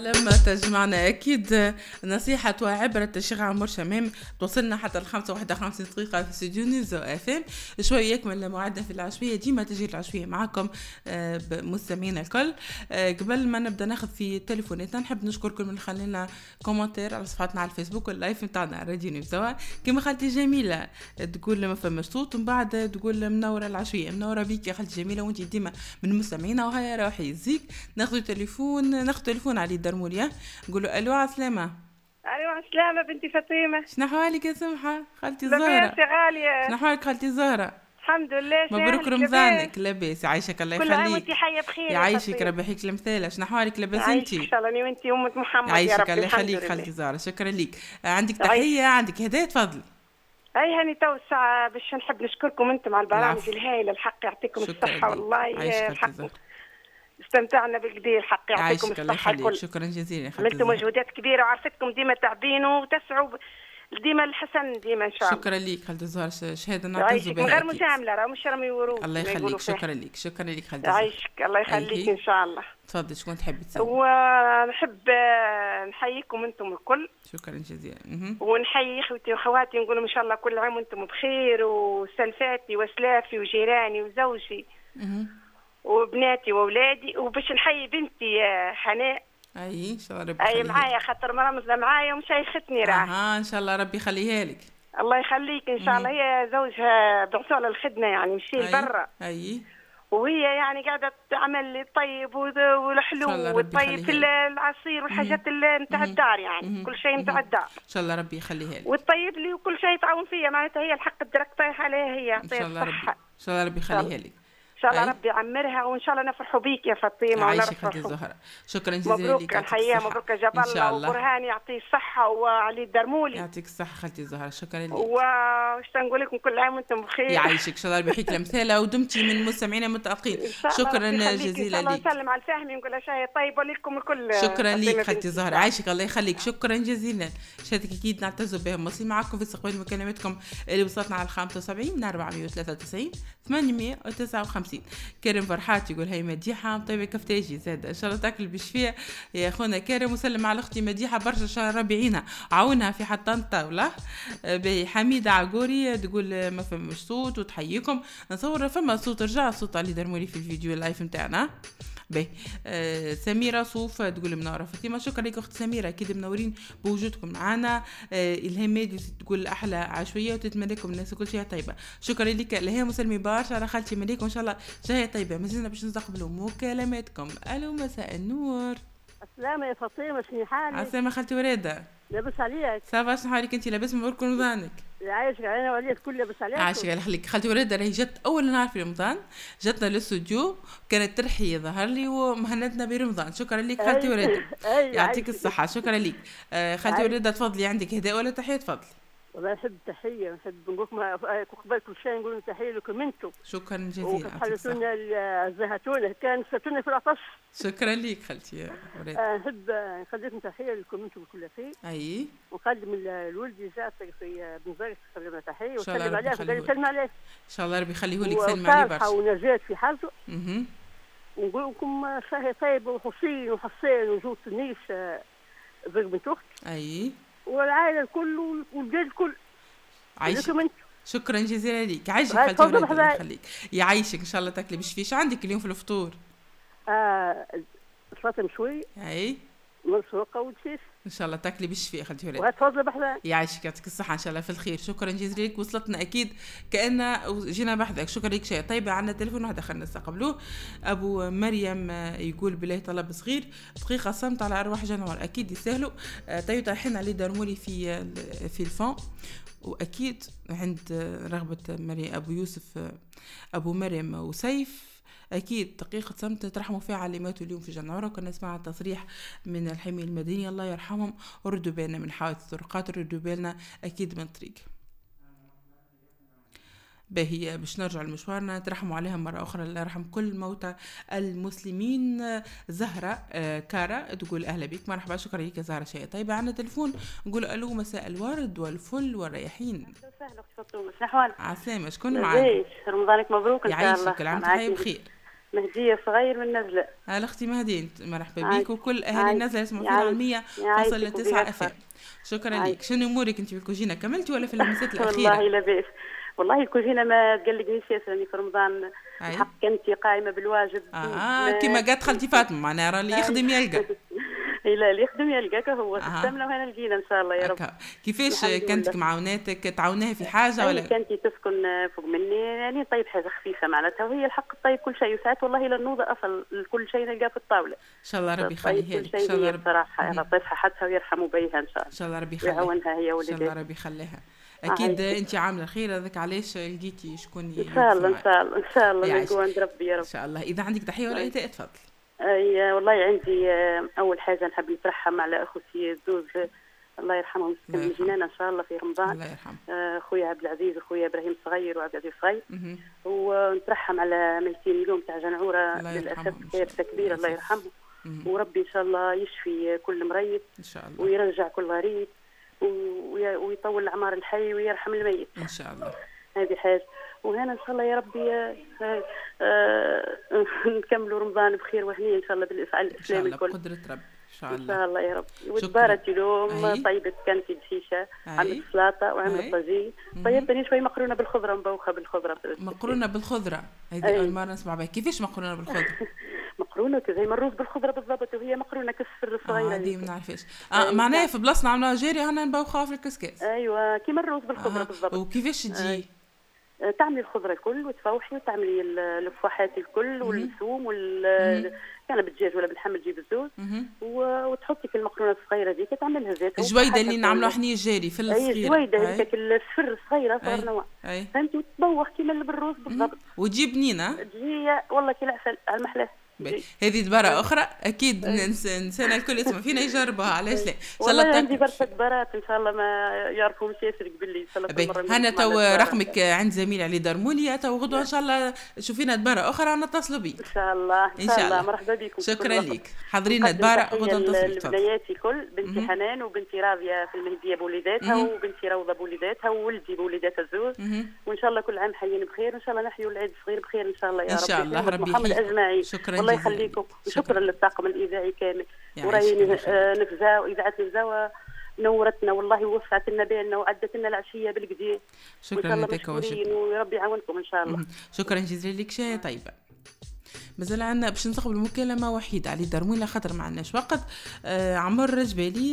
B: لما تجمعنا أكيد نصيحة وعبرة الشيخ عمر شمام توصلنا حتى 55 دقيقة في استوديو نيوزو FM. شوية يكمل موعدنا في العشوية، ديما تجي العشوية معكم مستمعين الكل. قبل ما نبدأ ناخذ في تليفوناتنا نحب نشكركم من خلينا كومنتير على صفحتنا على الفيسبوك واللايف نتاعنا راديو نيوزو. كما خالتي جميلة تقول ما فماش صوت، ومن بعد تقول منورة العشوية. منورة بيك يا خالتي جميلة، وانتي ديما من مستمعينا. وهيا روحي يزيك ناخذ تليفون علي درموليا. نقولوا الو عسلامة.
F: الو عسلامة بنتي فاطمة.
B: شنو احوالك يا سمحة خالتي زهرة؟
F: لاباس يا غالية.
B: شنو احوالك خالتي زهرة؟
F: الحمد لله.
B: مبروك رمضانك. لاباس يعيشك الله يخليك.
F: كل عام وانتي حية بخير.
B: يعيشك ربي يحييك المثالة. شنو احوالك لاباس انتي؟
F: ان شاء الله. اني وانتي أمة محمد
B: يعيشك
F: يا رب.
B: الله يخليك خالتي زهرة. شكرا ليك. عندك تحية عندك هدايا تفضل.
F: اي هاني تو الساعة باش نحب نشكركم انتم على البرامج الهائلة. الحق يعطيكم الصحة والله. الحق استمتعنا بالقدير. الحق يعطيكم الصحة الكل.
B: شكرا جزيلا.
F: عملتوا مجهودات كبيرة وعرفتكم ديما تعبين وتسعوا ديما الحسن ديما ان شاء الله.
B: شكرا ليك خالتي زهرة، شهادة نعتز بها.
F: من غير مجاملة راه مش رمي ورود.
B: الله يخليك. شكرا ليك خالتي زهرة.
F: يعيشك الله يخليك ان شاء الله.
B: تفضل شكون تحبي تسوي؟
F: ونحب نحييكم انتم الكل.
B: شكرا جزيلا.
F: ونحيي اخوتي واخواتي نقول ان شاء الله كل عام وانتم بخير، وسلفاتي وسلافي وجيراني وزوجي وبناتي واولادي. وباش نحيي بنتي حناء.
B: اي ان شاء الله ربي
F: اي معايا خاطر مرمزه معايا ومشايختني راه.
B: ان شاء الله ربي يخليها لك.
F: الله يخليك ان شاء الله. هي زوجها بعثوا على الخدمه يعني مشي لبرا.
B: اي
F: وهي يعني قاعده تعمل الطيب والحلو والطيب في العصير والحاجات اللي نتاع الدار يعني. كل شيء نتاع الدار
B: ان شاء الله ربي يخليها لك.
F: والطيب لي وكل شيء تعاون فيا معناتها. هي الحق الدرك طايح عليها هي. يعطيها الصحه
B: ان شاء الله ربي يخليها لك.
F: ان شاء الله ربي يعمرها وان شاء الله نفرحوا بيك يا فاطمه.
B: عايشك خالتي زهرة. شكرا جزيلا لك.
F: مبروك الحياه. مبروك جاب الله وبرهان يعطيه الصحه وعلي الدرمولي
B: يعطيك الصحه خالتي زهرة. شكرا لك.
F: واش نقول لكم كل عام وانتم بخير.
B: يعيشك ان شاء الله ربي يحييك الامثله ودمتي من مستمعينا متالقين. شكرا جزيلا لك.
F: نسلم على الفاهمي نقول لها شاي طيبه لكم الكل.
B: شكرا لك خالتي زهرة. عايشك الله يخليك. شكرا جزيلا. شهادتك اكيد نعتز بها. مواصلين معكم في استقبال مكالماتكم اللي وصلتنا على 75 من 493 859. كريم فرحات يقول هاي مديحة طيبة كفتاجي زاد ان شاء الله تاكل بشفية يا اخونا كريم. وسلم على اختي مديحة برشا ان شاء الله ربي يعينها عاونها في حتى الطاولة. حميدة عقوري تقول ما فماش صوت وتحييكم. نصور فما صوت. رجع الصوت اللي درمولي في الفيديو اللايف نتاعنا. سميرة صوف تقول منورة فاطمة. شكرا لك اخت سميرة اكيد منورين بوجودكم معنا. الهام مادي تقول احلى عشوية وتتمنى لكم الناس كل شيء طيبة. شكرا لك الهام وسلمي برشا على خالتي مليكم ان شاء الله شيء طيبة. مازلنا باش نستقبلوا مكالماتكم. الو مساء النور.
H: السلامة يا فاطمة شنو حالك؟
B: السلامة خالتي ورادة.
H: لاباس عليك؟
B: صافا شنو حالك انت؟ لاباس مبروك رمضانك.
H: يعيشك علينا وعليك كل لاباس عليك.
B: عايشك الله يخليك. خالتي ورادة راهي جت اول نهار في رمضان جاتنا للاستوديو كانت ترحي ظهر لي ومهنتنا برمضان. شكرا لك خالتي ورادة. يعطيك الصحة. شكرا لك خالتي ورادة. تفضلي عندك هداء ولا تحية؟ تفضلي.
H: والله نحب تحية نحب نقول لكم قبل كل شيء نقول تحية لكم انتم.
B: شكرا جزيلا.
H: وحلتونا الزهتونة كان ستونا في العطش.
B: شكرا لك خالتي ورادة.
H: نحب نقدم تحية لكم انتم بكل خير.
B: اي
H: ونقدم لولدي جاتك في بن زايد نقدم تحية وسلم عليه وسلم عليه. ان
B: شاء الله ربي يخليه لك. سلم عليه برشا.
H: ونجاة في حاجه. ونقول لكم شهي طيب وحسين وحسين وجوز النيش زوج بنت اخت.
B: اي
H: والعائله الكل والبلاد الكل.
B: عايشك. شكرا جزيلا لك. عايشك خالتي ورادة يخليك. يعيشك ان شاء الله تاكلي بشفيش. عندك اليوم في الفطور
H: سلطه مشوي.
B: اي
H: مرسوقه ودشيش.
B: ان شاء الله تاكلي بالشفاء خالتي ورادة.
H: وتفضل بحذاك.
B: يعيشك يعطيك الصحه ان شاء الله في الخير. شكرا جزيلا لك. وصلتنا اكيد كأن جينا بحذاك. شكرا لك شيء طيبه. عندنا تليفون واحد خلينا نستقبلوه. ابو مريم يقول بالله طلب صغير دقيقه صمت على ارواح جنوار اكيد يستاهلوا. طيب طايحين عليه درمولي في الفون. واكيد عند رغبه ابو يوسف ابو مريم وسيف اكيد دقيقه صمت ترحموا فيها على اللي ماتوا اليوم في جنعوره. كنا نسمع تصريح من الحمي المدني الله يرحمهم. وردوا بالنا من حوادث الطرقات. ردوا بالنا اكيد من طريق باهي باش نرجع لمشوارنا. ترحموا عليها مرة أخرى الله يرحم كل موتى المسلمين. زهرة كارا تقول أهلا بك مرحبا. شكرا لك زهرة شيء طيبة. عنا تلفون نقول ألو مساء الورد والفل والرياحين.
F: سهلا فاطمة شنو أحوالك؟
B: عسلامة. شكون معاك؟
F: رمضانك مبروك إن شاء الله.
B: يعيشك العام تحية بخير.
I: مهدية صغير من نزلة.
B: اختي مهدي مرحبا بيك وكل اهالي نزلة يسمعوا فينا على 100.9 FM. شكرا لك. شنو امورك انت في الكوجينه كملتي ولا في اللمسات الاخيره؟
I: والله لا بأس. والله الكوجينه ما تقلقنيش ياسر راني في رمضان حق كنتي قائمه بالواجب.
B: كيما قالت خالتي فاطمه معناها راه اللي يخدم يلقى.
I: لا اللي يخدم يلقاك هو خدمنا وهنا لقينا ان شاء الله يا رب.
B: كيفاش كنتك معاوناتك تعاوناها في حاجه ولا
I: كنتي تسكن فوق مني يعني طيب حاجه خفيفه معناتها وهي الحق طيب كل شيء وساعات والله للنوضه اصل كل شيء نلقاه في الطاوله.
B: ان شاء الله ربي يخليها لك. ان
I: شاء الله صراحه الله يصحتها ويرحموا بيها ان شاء الله.
B: ان شاء الله ربي يخليها
I: ويعاونها هي ولدها.
B: ان شاء الله ربي يخليها. اكيد انت عامله خير هذاك علاش لقيتي شكون
I: ان شاء الله ان شاء الله ان شاء الله نقول عند ربي يا رب.
B: ان شاء الله. اذا عندك تحيه ولا اهداء تفضل.
I: والله عندي اول حاجه نحب نترحم على اخوتي الزوز الله يرحمهم يسكن الجنان ان شاء الله في رمضان.
B: الله يرحمه.
I: خويا عبد العزيز وخويا ابراهيم الصغير وعبد العزيز الصغير. ونترحم على ميتين اليوم تاع جنعوره للاسف كارثه كبيره الله يرحمه. وربي ان شاء الله يشفي كل مريض
B: ان شاء الله
I: ويرجع كل غريب ويطول اعمار الحي ويرحم الميت
B: ان شاء الله.
I: هذه حاجه. وهنا ان شاء الله يا ربي نكملوا رمضان بخير وهنيه ان شاء الله بالافعال الاسلام الكل.
B: ان شاء الله بقدره رب ان شاء الله.
I: ان شاء الله يا رب. وتبارك اليوم طيبت كانت الدشيشه عملت سلطه وعملت طاجين طيبتني شوي مقرونه بالخضره مبوخه بالخضره.
B: مقرونه بالخضره هذه اول مره نسمع بها. كيفاش مقرونه بالخضره؟
I: مقرونه زي ما الرز بالخضره بالضبط وهي مقرونه كسر صغيره.
B: هذه ما نعرفش. معناها في بلاصتنا عملوها جيري انا نبوخها في الكسكاس.
I: ايوه كيما الرز بالخضره بالضبط.
B: وكيفاش تجي؟
I: تعملي الخضره الكل وتفوحي وتعملي الفواحات الكل والثوم كان بالدجاج ولا بالحم تجيب الزوز وتحطي في المقرونه الصغيره ديك تعملها زيت
B: الجويده اللي نعملوها حنيه جاري في الصغيره.
I: الجويده هذيك الصفر الصغيره صغير نوع فهمتي وتبوخ كيما بالرز بالضبط.
B: وتجي بنينه
I: تجي والله كي العسل على المحلاه.
B: هذه دبارة أخرى أكيد إنسان الكل يسمع فينا يجربها علاش لا. إن
I: شاء الله عندي برشا دبارات إن شاء الله ما يعرفوا مش ياسر قبلي إن شاء الله.
B: هنا تو رقمك عند زميل علي درمولي تو غدوة إن شاء الله شوفينا دبارة أخرى نتصلوا بيك.
I: إن شاء الله إن شاء الله مرحبا بكم.
B: شكرا لك. حاضرين دبارة غدوة نتصلوا بيك.
I: بنياتي الكل بنتي حنان وبنتي راضية في المهدية بوليداتها وبنتي روضة بوليداتها وولدي بوليداتها الزوز وإن شاء الله كل عام حيين بخير وإن شاء الله نحيوا العيد الصغير بخير إن شاء الله يا رب.
B: إن شاء الله ربي
I: يحييكم.
B: شكرا
I: الله يخليكم. شكرا للطاقم الاذاعي كامل وراهي نفزا واذاعه نفزا نورتنا والله ووسعت لنا بالنا وعدت لنا العشيه بالقدير.
B: شكرا لك
I: ويا ربي يعاونكم ان شاء الله.
B: شكرا جزيلا لك. شاي طيبه. مازال عندنا باش نستقبل مكالمه وحيده علي درموله خاطر ما عندناش وقت. عمر رجبالي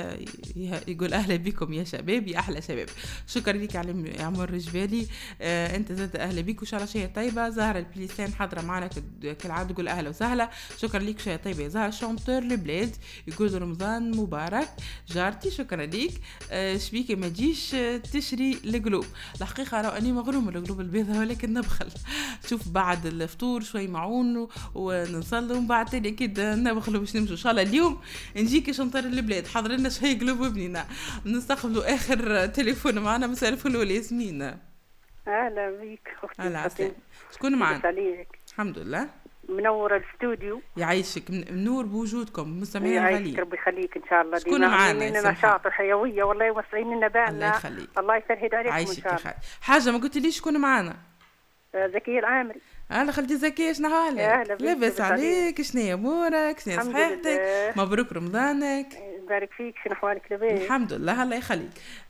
B: يقول اهلا بكم يا شباب يا احلى شباب. شكرا لك على عمر رجبالي. انت زاد اهلا بك وان شاء الله شيء طيبه. زهره البليستان حاضره معنا كالعاده تقول اهلا وسهلا. شكرا لك شيء طيبه يا زهره. شونتور البلاد يقول رمضان مبارك جارتي. شكرا لك. شبيكي ما تجيش تشري القلوب. الحقيقه راه اني مغروم القلوب البيضاء ولكن نبخل. شوف بعد الفطور شوي معون ونصلي ومن بعد تاني اكيد نبخلوا باش نمشوا ان شاء الله اليوم نجيكي شنطر البلاد حاضر لنا شويه قلوب ابننا. نستقبلوا اخر تليفون معنا. مساء الفل والياسمين.
I: اهلا بيك اختي.
B: اهلا شكون معنا؟ الحمد لله
I: منور الاستوديو.
B: يعيشك منور بوجودكم مستمعين الغاليين.
I: ربي يخليك ان شاء الله.
B: شكون معنا؟
I: نشاط وحيويه والله ومسعين لنا بالنا. الله
B: يخليك.
I: الله يسهل عليكم
B: ان شاء الله. حاجه ما قلت ليش شكون معنا؟
I: زكيه العامري.
B: اهلا خالتي زكيه شنو حالك؟ لاباس عليك؟ شنو امورك؟ شنو صحتك؟ مبروك رمضانك.
I: يبارك فيك. شنو احوالك لاباس؟
B: الحمد لله الله يخليك.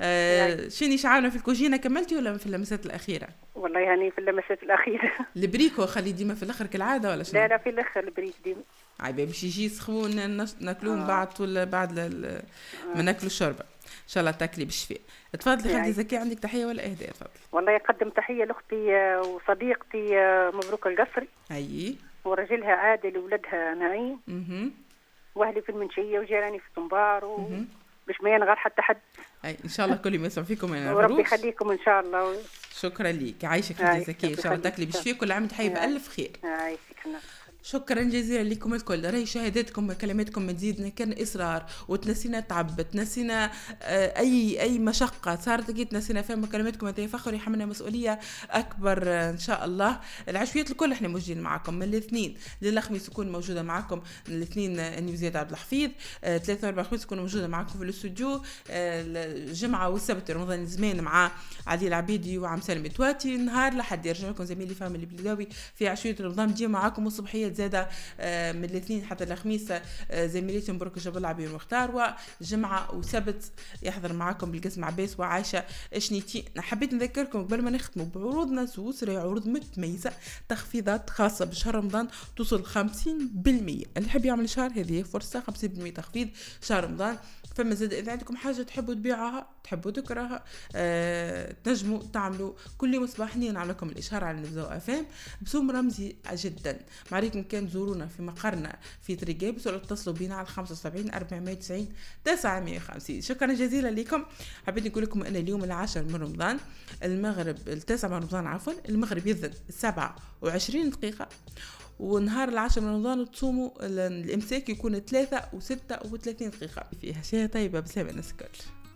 B: شنو شعاونه في الكوجينه كملتي ولا في اللمسات الاخيره؟
I: والله يعني في اللمسات الاخيره.
B: البريكو خلي ديما في الاخر كالعاده ولا شنو؟
I: لا في الاخر البريك ديما.
B: عيب باش يجي سخون ناكلوهم بعد ولا بعد ما ناكلوا الشوربه. ان شاء الله تاكلي بالشفاء. تفضلي خالتي زكيه عندك تحيه ولا اهداء؟ تفضلي.
I: والله يقدم تحيه لاختي وصديقتي مبروك القصري.
B: اي.
I: ورجلها عادل وولدها نعيم. واهلي في المنشيه وجيراني في طنبار باش ما ينغر حتى حد.
B: اي ان شاء الله كل ما يسمع فيكم انا
I: وربي يخليكم ان شاء الله.
B: شكرا ليك. عايشك خالتي زكيه ان شاء الله تاكلي بالشفاء كل عام تحيي بالف خير.
I: عايشك.
B: شكرا جزيلا لكم الكل. راهي شهاداتكم وكلماتكم ما تزيدنا كان اصرار وتنسينا تعب تنسينا اي مشقه صارت كي تنسينا فيها كلماتكم تفخر يحملنا مسؤوليه اكبر ان شاء الله. العشويات الكل احنا موجودين معكم من الاثنين للخميس تكون موجوده معكم. الاثنين نيوزياد عبد الحفيظ 3 و4 خميس تكون موجوده معكم في الاستوديو. الجمعه والسبت رمضان زمان مع علي العبيدي وعم سالم متواتي. نهار لحد يرجع لكم زميلي فامي البلداوي في عشية رمضان بجي معاكم، والصبحية زادة من الاثنين حتى الخميس زميلتي مبروك جبل العبير مختار، وجمعة وسبت يحضر معاكم بالقسم عباس وعايشة شنيتي. حبيت نذكركم قبل ما نختموا بعروضنا سوسرة، عروض متميزة، تخفيضات خاصة بشهر رمضان توصل 50%. اللي يحب يعمل شهر هذه فرصة 50% تخفيض شهر رمضان. فما زاد إذا عندكم حاجة تحبوا تبيعها تحبوا تكرهها تنجموا تعملوا كل يوم صباح نعمل لكم الإشهار على نبذة FM بسوم رمزي جدا. معريكم كان زورونا في مقرنا في طريقابس ولا اتصلوا بينا على 75 490 950. شكرا جزيلا لكم. حبيت نقول لكم أن اليوم 10 من رمضان المغرب 9 من رمضان عفوا المغرب يذن 27 دقيقة، ونهار 10 من رمضان تصوموا الامساك يكون 3 و36 دقيقة. فيها شيء طيبة بسبب الناس الكل.